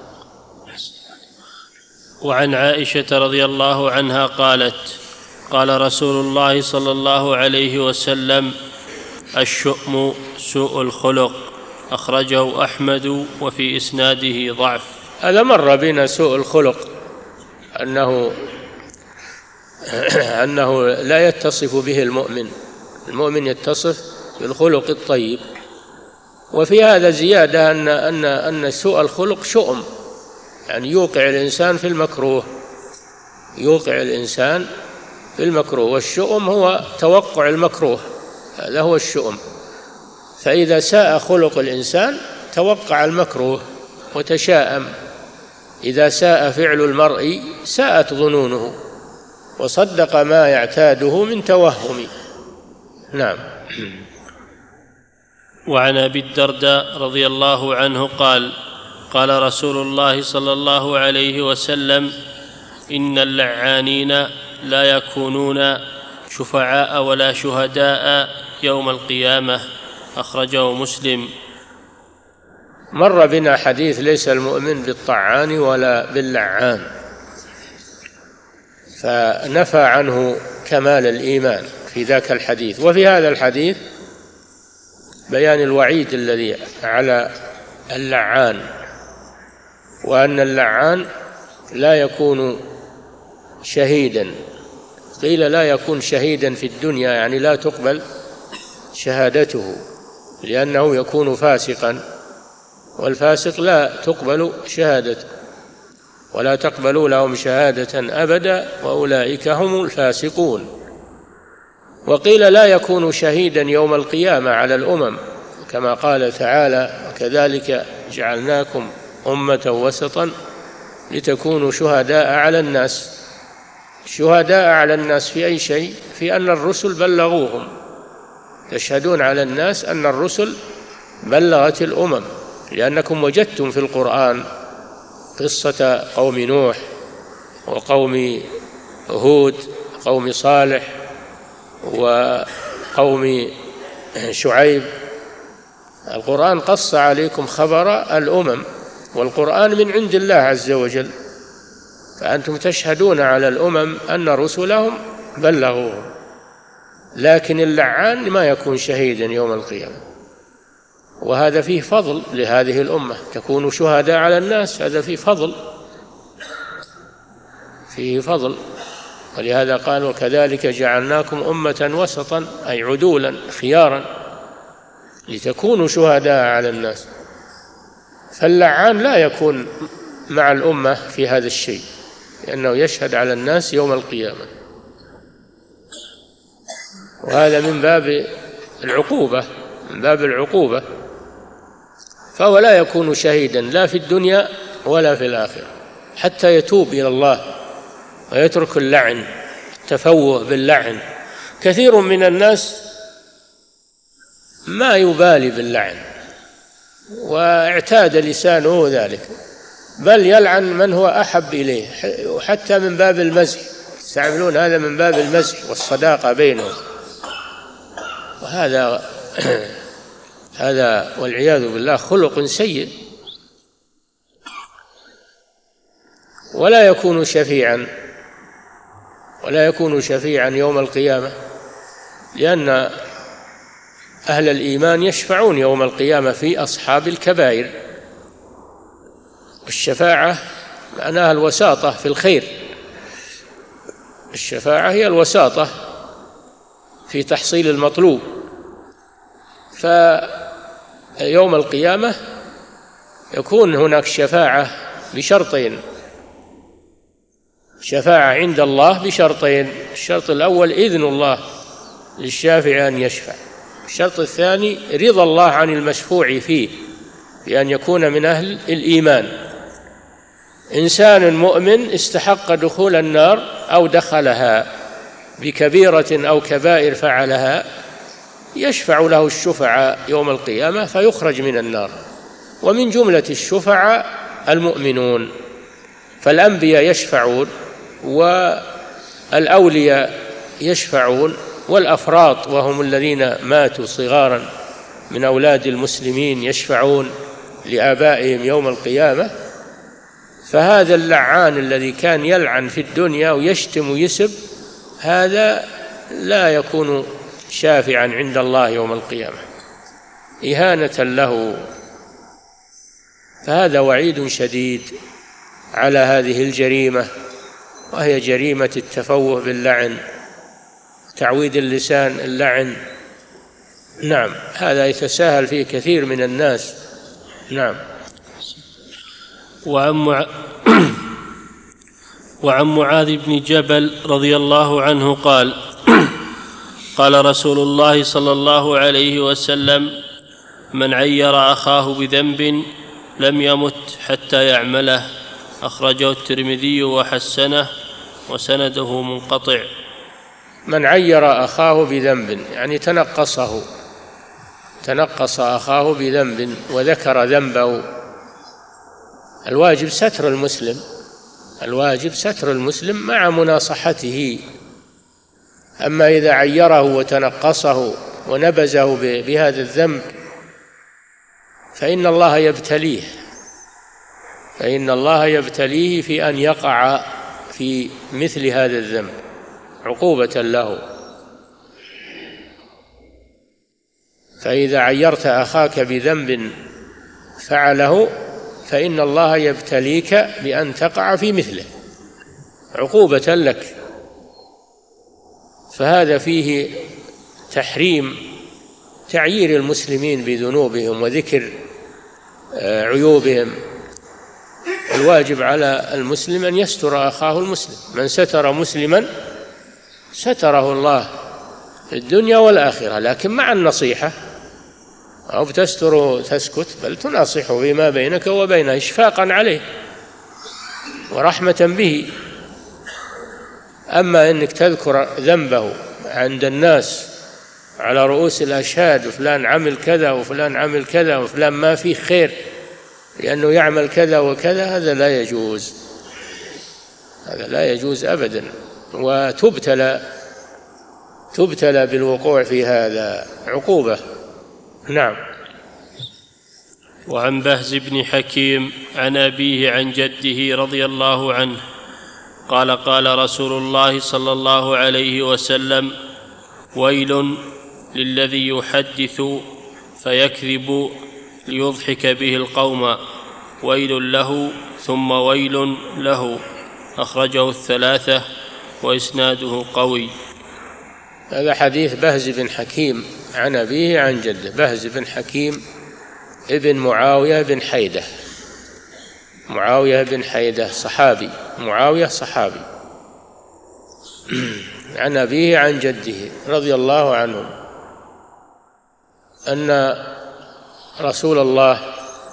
وعن عائشة رضي الله عنها قالت: قال رسول الله صلى الله عليه وسلم: الشؤم سوء الخلق، أخرجه أحمد وفي إسناده ضعف. هذا مر بنا سوء الخلق، أنه أنه لا يتصف به المؤمن. المؤمن يتصف بالخلق الطيب. وفي هذا زيادة أن أن أن سوء الخلق شؤم، يعني يوقع الإنسان في المكروه، يوقع الإنسان في المكروه. والشؤم هو توقع المكروه، هذا هو الشؤم. فإذا ساء خلق الإنسان توقع المكروه وتشاءم. إذا ساء فعل المرء ساءت ظنونه، وصدق ما يعتاده من توهم. نعم. وعن أبي الدرداء رضي الله عنه قال: قال رسول الله صلى الله عليه وسلم: إن اللعانين لا يكونون شفعاء ولا شهداء يوم القيامة. أخرجه مسلم. مر بنا حديث: ليس المؤمن بالطعان ولا باللعان، فنفى عنه كمال الإيمان في ذاك الحديث. وفي هذا الحديث بيان الوعيد الذي على اللعان، وأن اللعان لا يكون شهيدا. قيل لا يكون شهيدا في الدنيا، يعني لا تقبل شهادته، لأنه يكون فاسقا، والفاسق لا تقبل شهادته ولا تقبلوا لهم شهادة أبدا وأولئك هم الفاسقون. وقيل لا يكون شهيدا يوم القيامة على الأمم، كما قال تعالى: وكذلك جعلناكم أمة وسطا لتكونوا شهداء على الناس. شهداء على الناس في أي شيء؟ في أن الرسل بلغوهم، تشهدون على الناس أن الرسل بلغت الأمم، لأنكم وجدتم في القرآن قصة قوم نوح وقوم هود وقوم صالح وقوم شعيب القرآن قص عليكم خبر الأمم، والقرآن من عند الله عز وجل، فأنتم تشهدون على الأمم أن رسلهم بلغوهم، لكن اللعان ما يكون شهيدا يوم القيامة. وهذا فيه فضل لهذه الأمة، تكونوا شهداء على الناس، هذا فيه فضل، فيه فضل. ولهذا قال: وكذلك جعلناكم أمة وسطا، أي عدولا خيارا، لتكونوا شهداء على الناس. فاللعان لا يكون مع الأمة في هذا الشيء، لأنه يشهد على الناس يوم القيامة، وهذا من باب العقوبة، من باب العقوبة. فهو لا يكون شهيدا لا في الدنيا ولا في الآخرة، حتى يتوب إلى الله ويترك اللعن، التفوه باللعن. كثير من الناس ما يبالي باللعن واعتاد لسانه ذلك، بل يلعن من هو أحب إليه، وحتى من باب المزح، يستعملون هذا من باب المزح والصداقة بينهم، وهذا هذا والعياذ بالله خلق سيء. ولا يكون شفيعا ولا يكون شفيعا يوم القيامة، لأن أهل الإيمان يشفعون يوم القيامة في أصحاب الكبائر. الشفاعة معناها الوساطة في الخير، الشفاعة هي الوساطة في تحصيل المطلوب. فيوم القيامة يكون هناك شفاعة بشرطين، شفاعة عند الله بشرطين: الشرط الأول إذن الله للشافع أن يشفع، الشرط الثاني رضا الله عن المشفوع فيه بأن يكون من أهل الإيمان. إنسان مؤمن استحق دخول النار أو دخلها بكبيرة أو كبائر فعلها، يشفع له الشفعاء يوم القيامة فيخرج من النار، ومن جملة الشفعاء المؤمنون. فالأنبياء يشفعون، والأولياء يشفعون، والأفراط وهم الذين ماتوا صغارا من أولاد المسلمين يشفعون لآبائهم يوم القيامة. فهذا اللعان الذي كان يلعن في الدنيا ويشتم ويسب، هذا لا يكون شافعا عند الله يوم القيامة، إهانة له. فهذا وعيد شديد على هذه الجريمة، وهي جريمة التفوه باللعن، تعويد اللسان اللعن. نعم، هذا يتساهل فيه كثير من الناس. نعم. وعن مع... وعن معاذ بن جبل رضي الله عنه قال: قال رسول الله صلى الله عليه وسلم: من عير أخاه بذنب لم يمت حتى يعمله. أخرجه الترمذي وحسنه وسنده منقطع. من عير أخاه بذنب يعني تنقصه تنقص أخاه بذنب وذكر ذنبه. الواجب ستر المسلم، الواجب ستر المسلم مع مناصحته. أما إذا عيره وتنقصه ونبذه بهذا الذنب فإن الله يبتليه فإن الله يبتليه في أن يقع في مثل هذا الذنب عقوبة له. فإذا عيرت أخاك بذنب فعله فإن الله يبتليك بأن تقع في مثله عقوبة لك. فهذا فيه تحريم تعيير المسلمين بذنوبهم وذكر عيوبهم. الواجب على المسلم أن يستر أخاه المسلم. من ستر مسلما ستره الله في الدنيا والآخرة، لكن مع النصيحة، أو بتستر تسكت، بل تناصحه فيما بينك وبينه إشفاقا عليه ورحمة به. أما أنك تذكر ذنبه عند الناس على رؤوس الأشهاد، وفلان عمل كذا وفلان عمل كذا وفلان ما فيه خير لأنه يعمل كذا وكذا، هذا لا يجوز، هذا لا يجوز أبدا، وتبتلى تبتلى بالوقوع في هذا عقوبة. نعم. وعن بهز بن حكيم عن أبيه عن جده رضي الله عنه قال قال رسول الله صلى الله عليه وسلم: ويل للذي يحدث فيكذب ليضحك به القوم، ويل له ثم ويل له. أخرجه الثلاثة وإسناده قوي. هذا حديث بهز بن حكيم عن أبيه عن جده. بهز بن حكيم ابن معاوية بن حيدة. معاوية بن حيدة صحابي، معاوية صحابي عن أبيه عن جده رضي الله عنهم أن رسول الله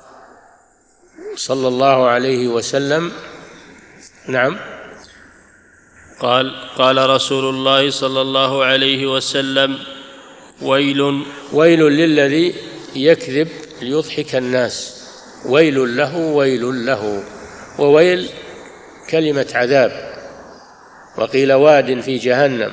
صلى الله عليه وسلم نعم قال قال رسول الله صلى الله عليه وسلم: ويل ويل للذي يكذب ليضحك الناس، ويل له ويل له. وويل كلمة عذاب، وقيل واد في جهنم.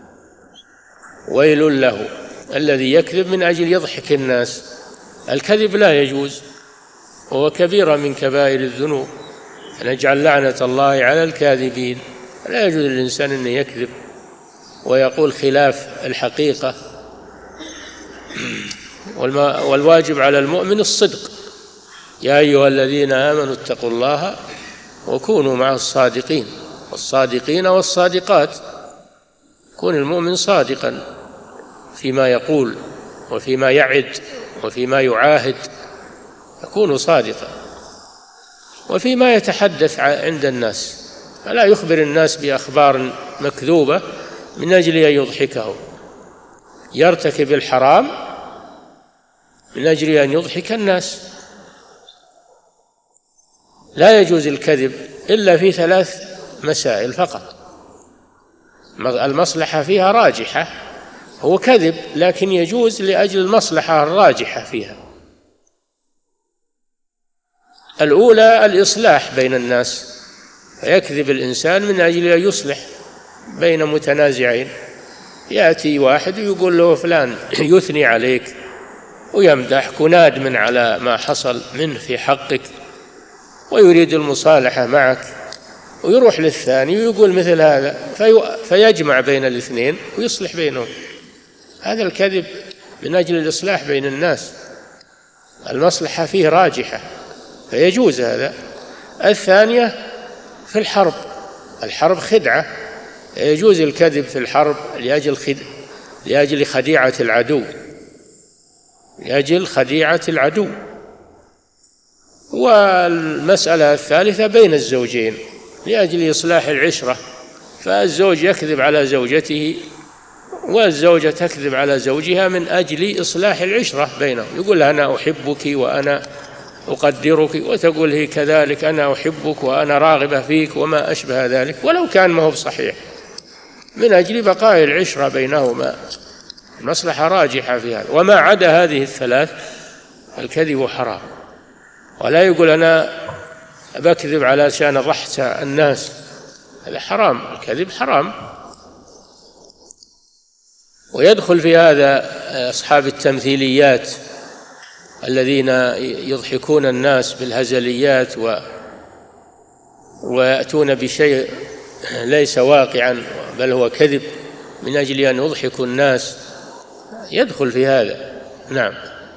ويل له الذي يكذب من أجل يضحك الناس. الكذب لا يجوز، وهو كبيرة من كبائر الذنوب، نجعل لعنة الله على الكاذبين. لا يجوز للإنسان أن يكذب ويقول خلاف الحقيقة. والواجب على المؤمن الصدق: يا أيها الذين آمنوا اتقوا الله وكونوا مع الصادقين والصادقين والصادقات. كون المؤمن صادقا فيما يقول وفيما يعد وفيما يعاهد، يكون صادقا، وفيما يتحدث عند الناس، فلا يخبر الناس بأخبار مكذوبة من أجل أن يضحكهم. يرتكب الحرام من أجل أن يضحك الناس. لا يجوز الكذب إلا في ثلاث مسائل فقط، المصلحة فيها راجحة. هو كذب لكن يجوز لأجل المصلحة الراجحة فيها. الأولى الإصلاح بين الناس، فيكذب الإنسان من أجل أن يصلح بين متنازعين. يأتي واحد ويقول له فلان يثني عليك ويمدحك ونادم على ما حصل منه في حقك ويريد المصالحة معك، ويروح للثاني ويقول مثل هذا في فيجمع بين الاثنين ويصلح بينهم. هذا الكذب من أجل الإصلاح بين الناس، المصلحة فيه راجحة فيجوز هذا. الثانية في الحرب، الحرب خدعة، يجوز الكذب في الحرب لأجل خد... لأجل خديعة العدو، لأجل خديعة العدو. والمسألة الثالثة بين الزوجين لأجل إصلاح العشرة، فالزوج يكذب على زوجته والزوجة تكذب على زوجها من أجل إصلاح العشرة بينهم. يقول أنا أحبك وأنا أقدرك، وتقول هي كذلك أنا أحبك وأنا راغبة فيك وما أشبه ذلك، ولو كان ما هو بصحيح، من أجل بقاء العشرة بينهما، المصلحة راجحة في هذا. وما عدا هذه الثلاث الكذب حرام. ولا يقول أنا بكذب على شان ضحت الناس، هذا حرام، الكذب حرام. ويدخل في هذا أصحاب التمثيليات الذين يضحكون الناس بالهزليات و ويأتون بشيء ليس واقعا بل هو كذب من أجل أن يضحكوا الناس، يدخل في هذا. نعم.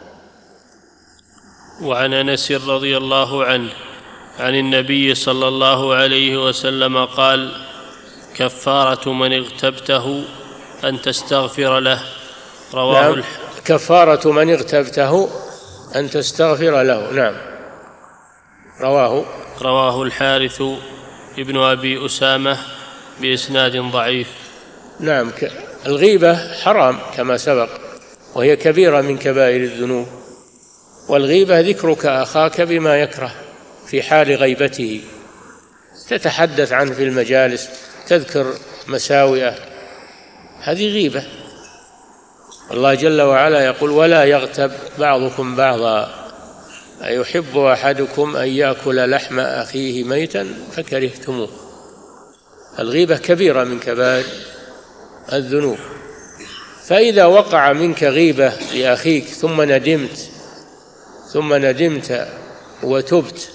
وعن أنس رضي الله عنه عن النبي صلى الله عليه وسلم قال: كفارة من اغتبته أن تستغفر له. رواه نعم. كفارة من اغتبته أن تستغفر له. نعم. رواه رواه الحارث ابن أبي أسامة بإسناد ضعيف. نعم. الغيبة حرام كما سبق، وهي كبيرة من كبائر الذنوب. والغيبة ذكرك أخاك بما يكره في حال غيبته، تتحدث عنه في المجالس، تذكر مساوئه، هذه غيبة. الله جل وعلا يقول: ولا يغتب بعضكم بعضا أيحب أحدكم أن يأكل لحم أخيه ميتا فكرهتموه. الغيبة كبيرة من كبائر الذنوب. فإذا وقع منك غيبة لأخيك ثم ندمت ثم ندمت وتبت،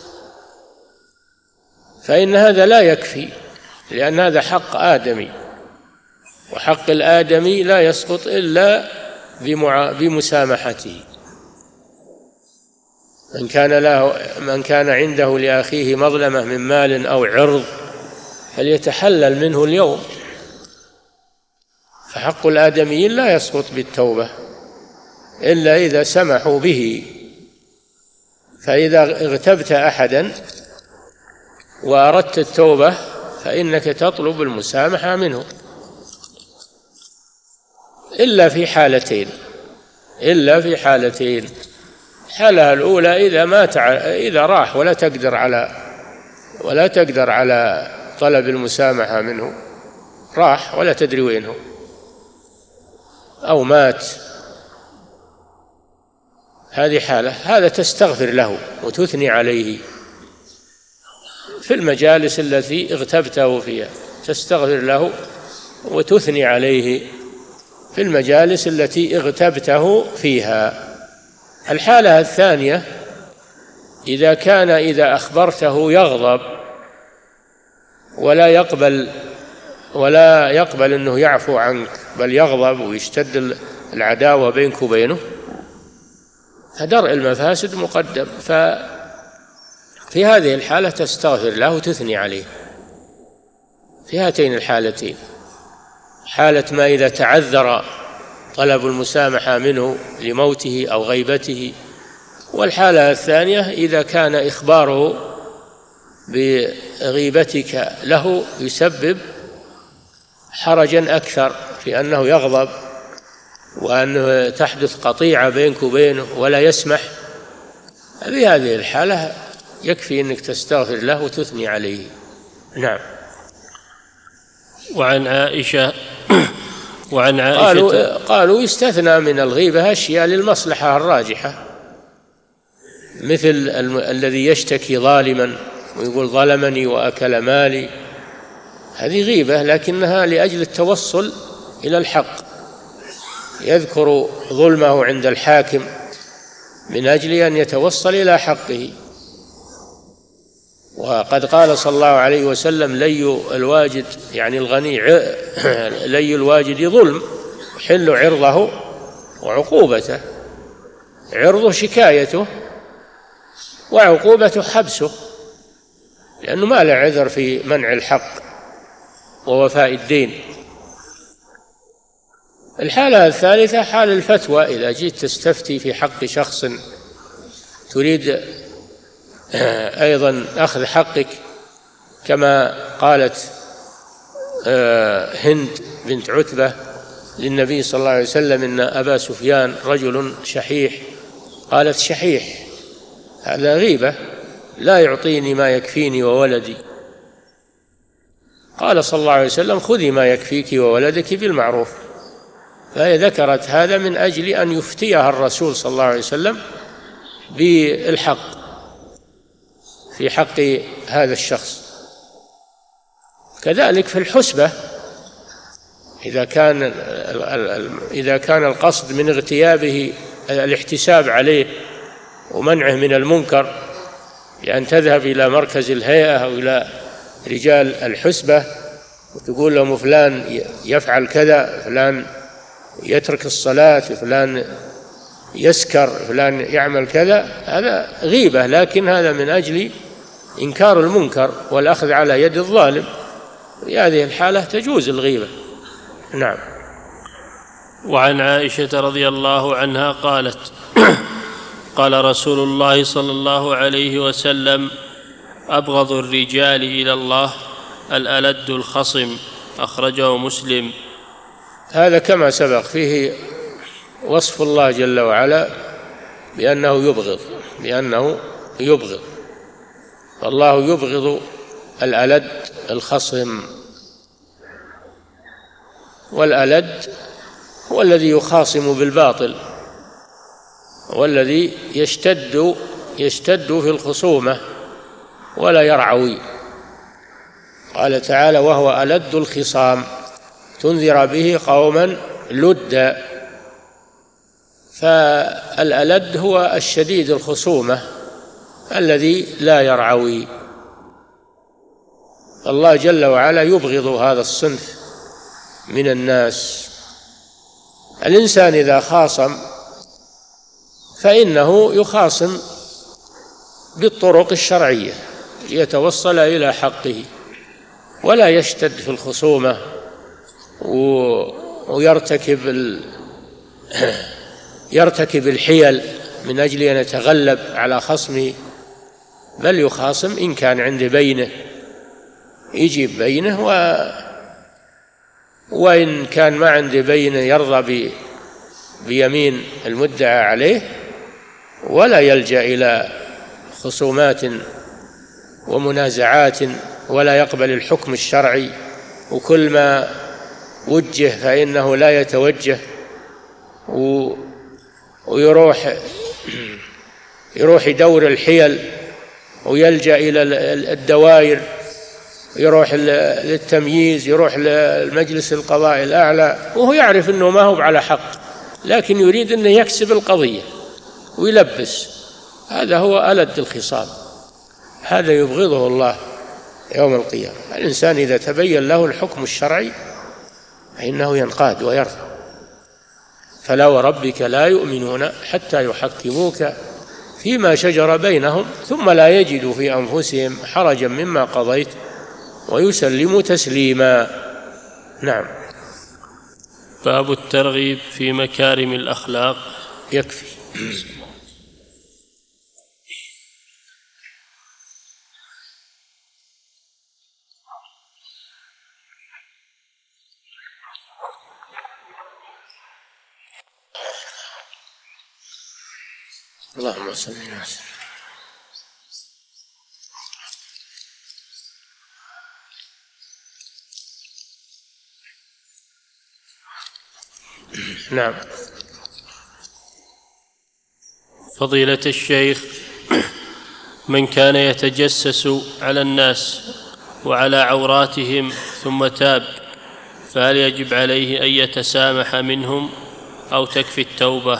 فإن هذا لا يكفي، لأن هذا حق آدمي، وحق الآدمي لا يسقط إلا بمسامحته. من كان له من كان عنده لأخيه مظلمة من مال أو عرض فليتحلل منه اليوم. فحق الآدميين لا يسقط بالتوبة إلا إذا سمحوا به. فإذا اغتبت أحدا وأردت التوبة فإنك تطلب المسامحة منه، إلا في حالتين إلا في حالتين الحالة الأولى إذا ما تع... إذا راح ولا تقدر على ولا تقدر على طلب المسامحة منه، راح ولا تدري وينه، أو مات، هذه حالة، هذا تستغفر له وتثني عليه في المجالس التي اغتبته فيها، تستغفر له وتثني عليه في المجالس التي اغتبته فيها. الحالة الثانية إذا كان إذا أخبرته يغضب ولا يقبل ولا يقبل أنه يعفو عنك، بل يغضب ويشتد العداوة بينك وبينه، فدرء المفاسد مقدم. ففي هذه الحالة تستغفر له وتثني عليه في هاتين الحالتين، حالة ما إذا تعذر طلب المسامحة منه لموته أو غيبته، والحالة الثانية إذا كان إخباره بغيبتك له يسبب حرجا أكثر في أنه يغضب وأنه تحدث قطيعة بينك وبينه ولا يسمح. في هذه الحالة يكفي أنك تستغفر له وتثني عليه. نعم. وعن عائشة وعن عائشة قالوا, قالوا يستثنى من الغيبة أشياء للمصلحة الراجحة، مثل الم... الذي يشتكي ظالما ويقول ظلمني وأكل مالي، هذه غيبة لكنها لأجل التوصل إلى الحق، يذكر ظلمه عند الحاكم من أجل أن يتوصل إلى حقه. وقد قال صلى الله عليه وسلم لي الواجد يعني الغني لي الواجد ظلم يحل عرضه وعقوبته، عرضه شكايته وعقوبته حبسه، لأنه ما له عذر في منع الحق ووفاء الدين. الحالة الثالثة حال الفتوى، إذا جئت تستفتي في حق شخص تريد أيضا أخذ حقك، كما قالت هند بنت عتبة للنبي صلى الله عليه وسلم إن أبا سفيان رجل شحيح، قالت شحيح هذا غيبة، لا يعطيني ما يكفيني وولدي. قال صلى الله عليه وسلم خذي ما يكفيك وولدك بالمعروف. فهي ذكرت هذا من أجل أن يفتيها الرسول صلى الله عليه وسلم بالحق في حق هذا الشخص. كذلك في الحسبة، إذا كان إذا كان القصد من اغتيابه الاحتساب عليه ومنعه من المنكر، بأن تذهب إلى مركز الهيئة أو إلى رجال الحسبة وتقول لهم فلان يفعل كذا، فلان يترك الصلاة، فلان يسكر، فلان يعمل كذا، هذا غيبة، لكن هذا من أجل إنكار المنكر والأخذ على يد الظالم. في هذه الحالة تجوز الغيبة. نعم. وعن عائشة رضي الله عنها قالت قال رسول الله صلى الله عليه وسلم أبغض الرجال إلى الله الألد الخصم، أخرجه مسلم. هذا كما سبق فيه وصف الله جل وعلا بأنه يبغض بأنه يبغض فالله يبغض الألد الخصم. والألد هو الذي يخاصم بالباطل والذي يشتد يشتد في الخصومة ولا يرعوي. قال تعالى وهو ألد الخصام تنذر به قوما لدا. فالألد هو الشديد الخصومة الذي لا يرعوي. الله جل وعلا يبغض هذا الصنف من الناس. الإنسان إذا خاصم فإنه يخاصم بالطرق الشرعية ليتوصل إلى حقه، ولا يشتد في الخصومة ويرتكب ال... يرتكب الحيل من أجل أن يتغلب على خصمه، بل يخاصم إن كان عند بينه يجيب بينه، و... وإن كان ما عند بينه يرضى ب... بيمين المدعى عليه، ولا يلجأ إلى خصومات ومنازعات، ولا يقبل الحكم الشرعي، وكل ما وجه فإنه لا يتوجه، و... ويروح يروح يدور الحيل ويلجأ إلى الدوائر، يروح للتمييز، يروح للمجلس القضاء الأعلى، وهو يعرف أنه ما هو على حق، لكن يريد أنه يكسب القضية ويلبس. هذا هو ألد الخصام، هذا يبغضه الله يوم القيامة. الإنسان إذا تبين له الحكم الشرعي فإنه ينقاد ويرضى. فلا وربك لا يؤمنون حتى يحكموك فيما شجر بينهم ثم لا يجدوا في أنفسهم حرجا مما قضيت ويسلموا تسليما. نعم. باب الترغيب في مكارم الأخلاق. يكفي. اللهم صل وسلم. نعم. فضيلة الشيخ، من كان يتجسس على الناس وعلى عوراتهم ثم تاب، فهل يجب عليه أن يتسامح منهم أو تكفي التوبة؟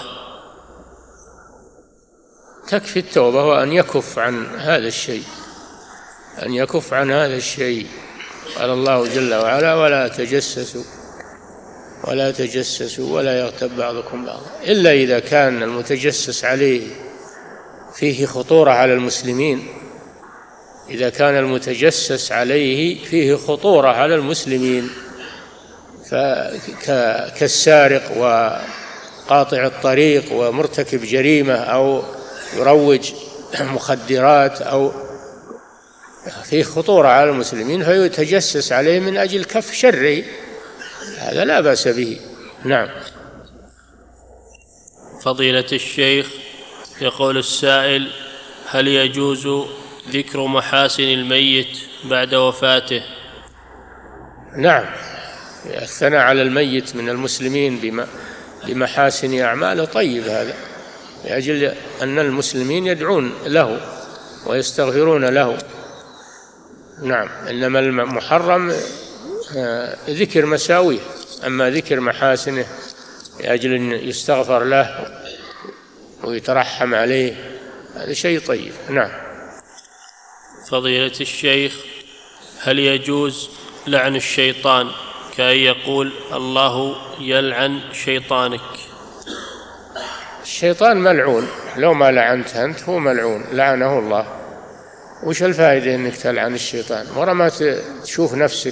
تكفي التوبة، وأن يكف عن هذا الشيء، أن يكف عن هذا الشيء. قال الله جل وعلا: ولا تجسسوا ولا تجسسوا ولا يغتب بعضكم بعضا، إلا إذا كان المتجسس عليه فيه خطورة على المسلمين. إذا كان المتجسس عليه فيه خطورة على المسلمين كالسارق وقاطع الطريق ومرتكب جريمة أو يروج مخدرات، أو فيه خطورة على المسلمين فيتجسس عليه من أجل كف شره، هذا لا بأس به. نعم. فضيلة الشيخ، يقول السائل: هل يجوز ذكر محاسن الميت بعد وفاته؟ نعم، الثناء على الميت من المسلمين بما بمحاسن أعماله طيب، هذا لأجل أن المسلمين يدعون له ويستغفرون له. نعم. إنما المحرم ذكر مساويه، أما ذكر محاسنه لأجل أن يستغفر له ويترحم عليه هذا شيء طيب. نعم. فضيلة الشيخ، هل يجوز لعن الشيطان كأن يقول الله يلعن شيطانك؟ الشيطان ملعون، لو ما لعنت أنت هو ملعون، لعنه الله. وش الفائدة أنك تلعن الشيطان؟ ورا ما تشوف نفسك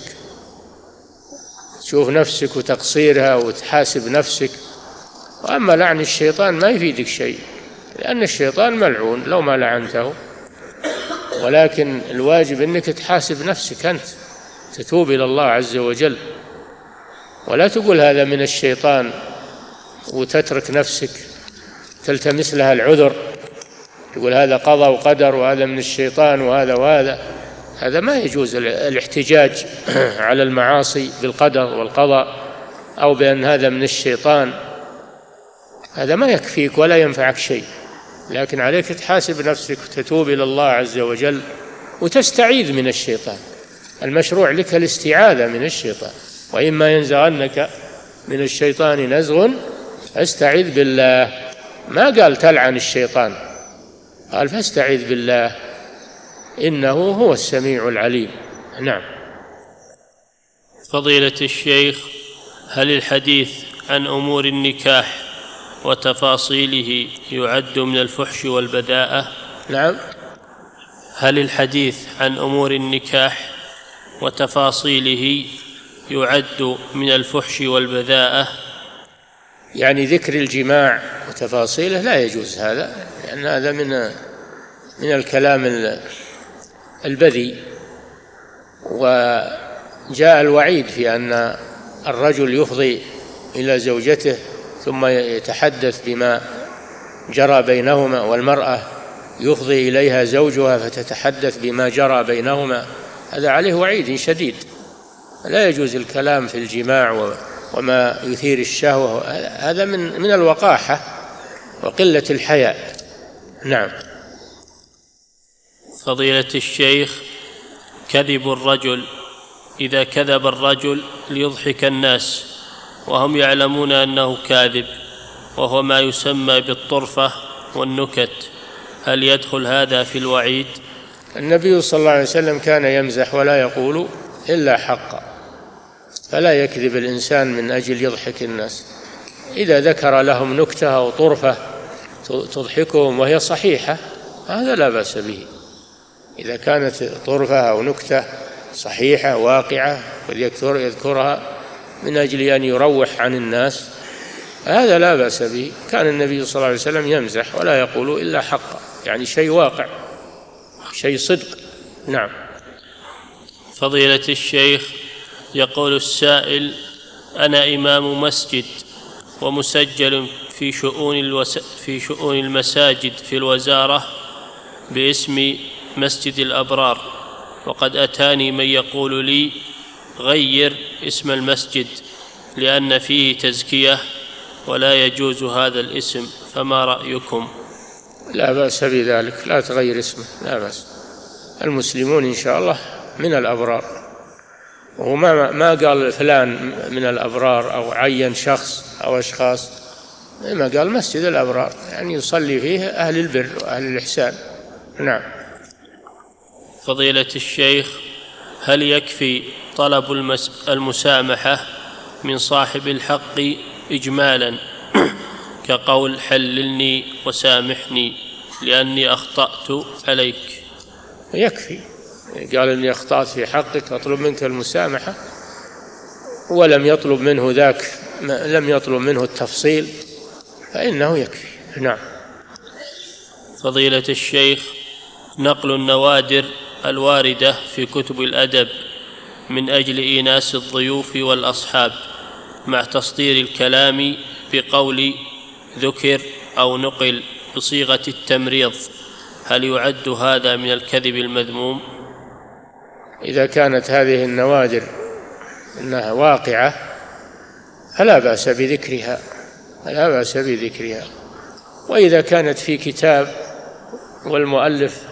تشوف نفسك وتقصيرها وتحاسب نفسك. وأما لعن الشيطان ما يفيدك شيء، لأن الشيطان ملعون لو ما لعنته. ولكن الواجب أنك تحاسب نفسك أنت، تتوب إلى الله عز وجل، ولا تقول هذا من الشيطان وتترك نفسك تلتمس لها العذر، تقول هذا قضى وقدر وهذا من الشيطان وهذا وهذا. هذا ما يجوز الاحتجاج على المعاصي بالقدر والقضاء أو بأن هذا من الشيطان، هذا ما يكفيك ولا ينفعك شيء. لكن عليك تحاسب نفسك وتتوب إلى الله عز وجل وتستعيذ من الشيطان. المشروع لك الاستعاذة من الشيطان، وإما ينزغنك من الشيطان نزغ فاستعذ بالله. ما قال تلعن الشيطان، قال فاستعذ بالله إنه هو السميع العليم. نعم. فضيلة الشيخ، هل الحديث عن أمور النكاح وتفاصيله يعد من الفحش والبذاءة؟ نعم. هل الحديث عن أمور النكاح وتفاصيله يعد من الفحش والبذاءة؟ يعني ذكر الجماع وتفاصيله لا يجوز هذا، لأن هذا من من الكلام البذيء، وجاء الوعيد في أن الرجل يفضي إلى زوجته ثم يتحدث بما جرى بينهما، والمرأة يفضي إليها زوجها فتتحدث بما جرى بينهما، هذا عليه وعيد شديد. لا يجوز الكلام في الجماع وما يثير الشهوة، هذا من من الوقاحة وقلة الحياء. نعم. فضيلة الشيخ، كذب الرجل، إذا كذب الرجل ليضحك الناس وهم يعلمون أنه كاذب، وهو ما يسمى بالطرفة والنكت، هل يدخل هذا في الوعيد؟ النبي صلى الله عليه وسلم كان يمزح ولا يقول إلا حقا، فلا يكذب الإنسان من أجل يضحك الناس. إذا ذكر لهم نكتة أو طرفة تضحكهم وهي صحيحة هذا لا بأس به. إذا كانت طرفة أو نكتة صحيحة واقعة ويذكرها من أجل أن يروح عن الناس هذا لا بأس به. كان النبي صلى الله عليه وسلم يمزح ولا يقول إلا حقا، يعني شيء واقع، شيء صدق. نعم. فضيلة الشيخ، يقول السائل: أنا إمام مسجد ومسجل في شؤون الوس... في شؤون المساجد في الوزارة باسم مسجد الأبرار، وقد أتاني من يقول لي غير اسم المسجد لأن فيه تزكية ولا يجوز هذا الاسم، فما رأيكم؟ لا بأس بذلك، لا تغير اسمه، لا بأس. المسلمون إن شاء الله من الأبرار، وما ما قال فلان من الأبرار أو عين شخص أو أشخاص، ما قال مسجد الأبرار، يعني يصلي فيه أهل البر وأهل الإحسان. نعم. فضيلة الشيخ، هل يكفي طلب المسامحة من صاحب الحق إجمالا كقول حللني وسامحني لأني أخطأت عليك؟ يكفي، قال إني أخطأت في حقك أطلب منك المسامحة، ولم يطلب منه ذاك، لم يطلب منه التفصيل، فإنه يكفي. نعم. فضيلة الشيخ، نقل النوادر الواردة في كتب الأدب من أجل إيناس الضيوف والأصحاب مع تصدير الكلام بقول ذكر أو نقل بصيغة التمريض، هل يعد هذا من الكذب المذموم؟ إذا كانت هذه النوادر إنها واقعة فلا بأس بذكرها، لا بأس بذكرها. وإذا كانت في كتاب والمؤلف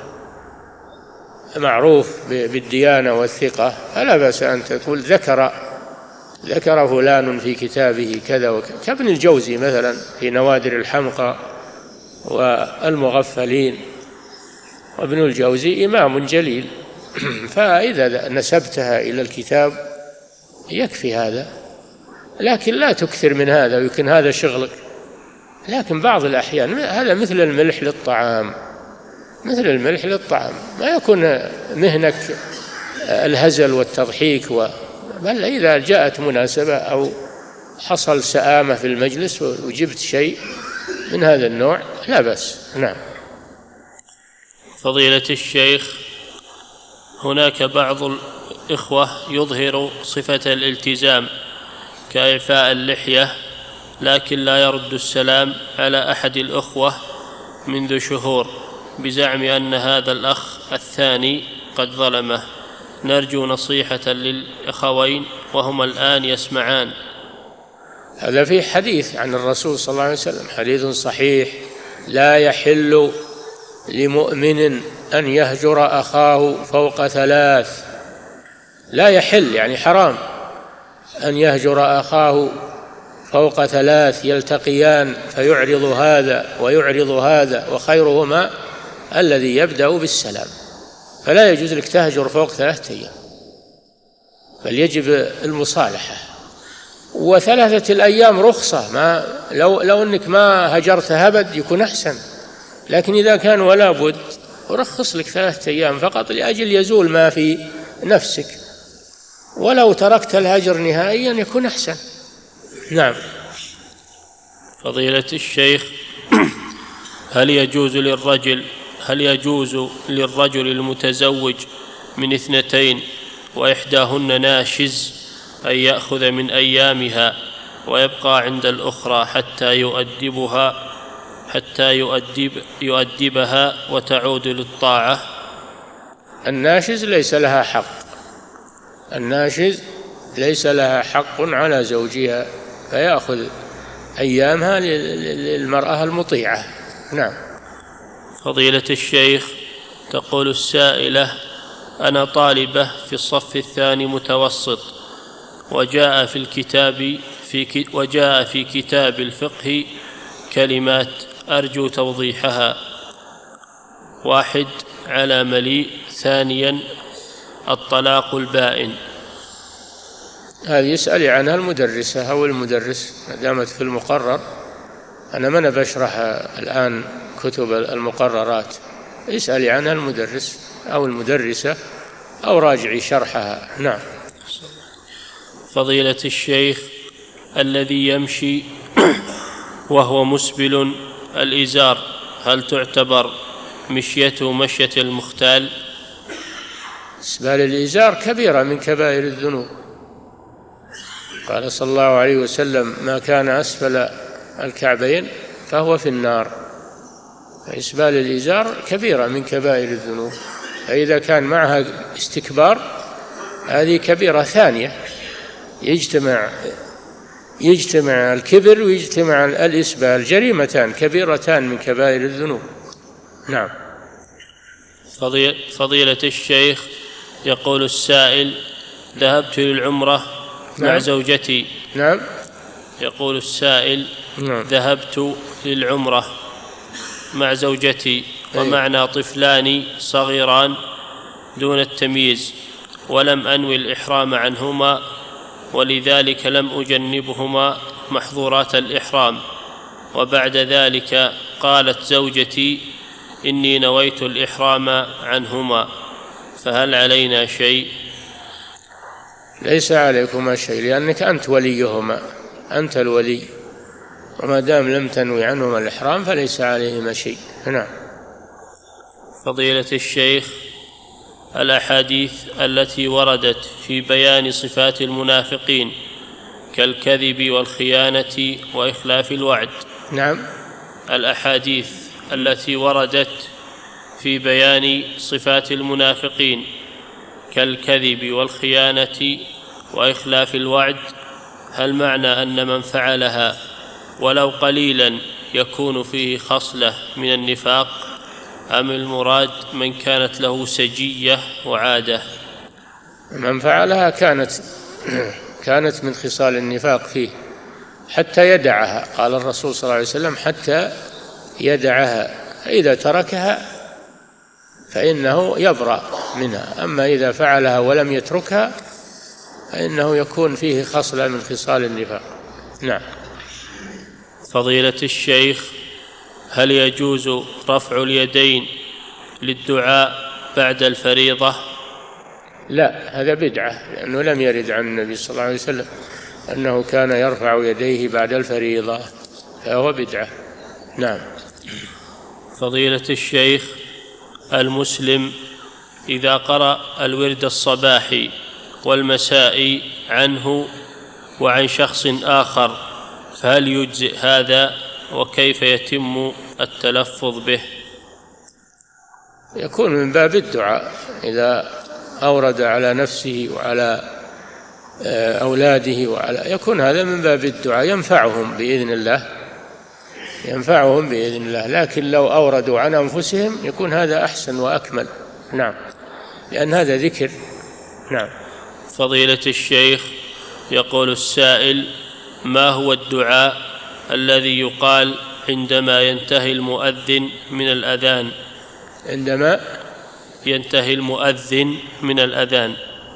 معروف بالديانة والثقة فلا بأس أن تقول ذكر ذكر فلان في كتابه كذا وكذا، كابن الجوزي مثلا في نوادر الحمقى والمغفلين، وابن الجوزي إمام جليل، فإذا نسبتها إلى الكتاب يكفي هذا، لكن لا تكثر من هذا، ويمكن هذا شغلك. لكن بعض الأحيان هذا مثل الملح للطعام، مثل الملح للطعام، ما يكون مهنك الهزل والتضحيك و... بل إذا جاءت مناسبة أو حصل سآمة في المجلس وجبت شيء من هذا النوع لا بأس. نعم. فضيلة الشيخ، هناك بعض الإخوة يظهر صفة الالتزام كإعفاء اللحية، لكن لا يرد السلام على أحد الأخوة منذ شهور بزعم أن هذا الأخ الثاني قد ظلمه. نرجو نصيحة للأخوين وهما الآن يسمعان. هذا في حديث عن الرسول صلى الله عليه وسلم، حديث صحيح: لا يحل لمؤمن أن يهجر أخاه فوق ثلاث. لا يحل يعني حرام أن يهجر أخاه فوق ثلاث يلتقيان فيعرض هذا ويعرض هذا، وخيرهما الذي يبدأ بالسلام. فلا يجوز لك تهجر فوق ثلاثة أيام، بل يجب المصالحة. وثلاثة الأيام رخصة، ما لو, لو أنك ما هجرت أبد يكون أحسن، لكن إذا كان ولا بد ورخص لك ثلاثة أيام فقط لأجل يزول ما في نفسك، ولو تركت الهجر نهائيا يكون أحسن. نعم. فضيلة الشيخ، هل يجوز للرجل هل يجوز للرجل المتزوج من اثنتين وإحداهن ناشز أن يأخذ من أيامها ويبقى عند الأخرى حتى يؤدبها حتى يؤدب يؤدبها وتعود للطاعة؟ الناشز ليس لها حق، الناشز ليس لها حق على زوجها، فيأخذ أيامها للمرأة المطيعة. نعم. فضيلة الشيخ، تقول السائلة: أنا طالبة في الصف الثاني متوسط، وجاء في الكتاب في وجاء في كتاب الفقه كلمات أرجو توضيحها. واحد: على مليء. ثانيا: الطلاق البائن. هذه يسأل عنها المدرسة أو المدرس ما دامت في المقرر. أنا من بشرح الآن كتب المقررات، اسألي عنها المدرس أو المدرسة أو راجعي شرحها. نعم. فضيلة الشيخ، الذي يمشي وهو مسبل الإزار هل تعتبر مشيته مشية المختال؟ إسبال الإزار كبيرة من كبائر الذنوب، قال صلى الله عليه وسلم: ما كان أسفل الكعبين فهو في النار. فإسبال الإزار كبيرة من كبائر الذنوب، فإذا كان معها استكبار هذه كبيرة ثانية، يجتمع يجتمع الكبر ويجتمع الإسبال، جريمتان كبيرتان من كبائر الذنوب. نعم. فضيلة الشيخ، يقول السائل: ذهبت للعمرة مع نعم. زوجتي. نعم. يقول السائل: نعم. ذهبت للعمرة مع زوجتي ومعنا طفلان صغيران دون التمييز، ولم أنوي الإحرام عنهما، ولذلك لم أجنبهما محظورات الإحرام. وبعد ذلك قالت زوجتي: إني نويت الإحرام عنهما، فهل علينا شيء؟ ليس عليكما شيء، لأنك أنت وليهما، أنت الولي، وما دام لم تنوي عنهما الإحرام فليس عليهما شيء. نعم. فضيلة الشيخ، الأحاديث التي وردت في بيان صفات المنافقين كالكذب والخيانة وإخلاف الوعد. نعم. الأحاديث التي وردت في بيان صفات المنافقين كالكذب والخيانة وإخلاف الوعد، هل معنى أن من فعلها ولو قليلا يكون فيه خصلة من النفاق، أم المراد من كانت له سجية وعادة؟ من فعلها كانت كانت من خصال النفاق فيه حتى يدعها، قال الرسول صلى الله عليه وسلم: حتى يدعها، إذا تركها فإنه يبرأ منها، أما إذا فعلها ولم يتركها فإنه يكون فيه خصلة من خصال النفاق. نعم. فضيلة الشيخ، هل يجوز رفع اليدين للدعاء بعد الفريضة؟ لا، هذا بدعة، لأنه لم يرد عن النبي صلى الله عليه وسلم أنه كان يرفع يديه بعد الفريضة، فهو بدعة. نعم. فضيلة الشيخ، المسلم إذا قرأ الورد الصباحي والمسائي عنه وعن شخص آخر فهل يجزئ هذا، وكيف يتم التلفظ به؟ يكون من باب الدعاء، إذا أورد على نفسه وعلى أولاده وعلى يكون هذا من باب الدعاء، ينفعهم بإذن الله ينفعهم بإذن الله لكن لو أوردوا عن أنفسهم يكون هذا أحسن وأكمل. نعم، لأن هذا ذكر. نعم. فضيلة الشيخ، يقول السائل: ما هو الدعاء الذي يقال عندما ينتهي المؤذن من الأذان؟ عندما ينتهي المؤذن من الأذان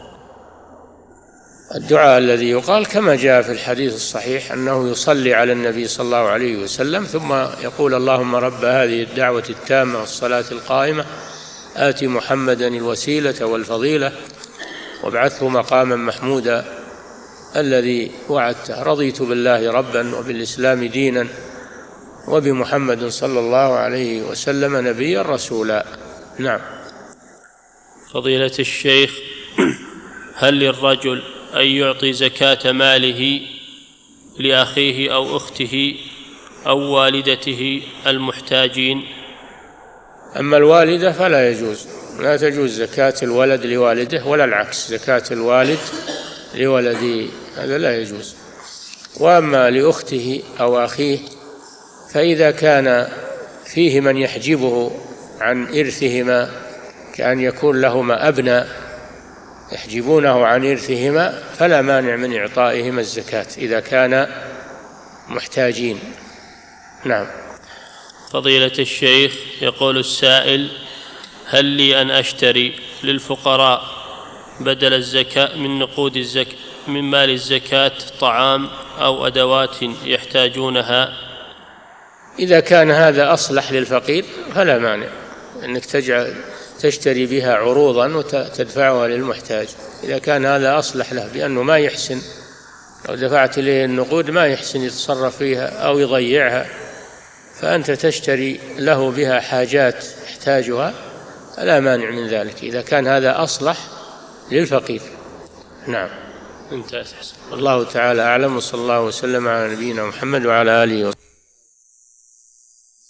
الدعاء الذي يقال كما جاء في الحديث الصحيح أنه يصلي على النبي صلى الله عليه وسلم ثم يقول: اللهم رب هذه الدعوة التامة والصلاة القائمة آت محمدا الوسيلة والفضيلة وابعثه مقاما محمودا الذي وعدته، رضيت بالله ربا وبالإسلام دينا وبمحمد صلى الله عليه وسلم نبيا رسولا. نعم. فضيلة الشيخ، هل للرجل أن يعطي زكاة ماله لأخيه أو أخته أو والدته المحتاجين؟ أما الوالدة فلا يجوز، لا تجوز زكاة الولد لوالده ولا العكس، زكاة الوالد لولده هذا لا يجوز. وأما لأخته أو أخيه فإذا كان فيه من يحجبه عن إرثهما، كأن يكون لهما أبناء يحجبونه عن إرثهما، فلا مانع من إعطائهما الزكاة إذا كان محتاجين. نعم. فضيلة الشيخ، يقول السائل: هل لي أن أشتري للفقراء بدل الزكاة من نقود الزكاة من مال الزكاة طعام أو أدوات يحتاجونها؟ إذا كان هذا أصلح للفقير فلا مانع أنك تجعل تشتري بها عروضا وتدفعها للمحتاج، إذا كان هذا أصلح له، بأنه ما يحسن لو دفعت إليه النقود ما يحسن يتصرف فيها أو يضيعها، فأنت تشتري له بها حاجات يحتاجها، لا مانع من ذلك إذا كان هذا أصلح للفقير. نعم. انتهى. الله تعالى أعلم، وصلى الله وسلم على نبينا محمد وعلى آله وصحبه.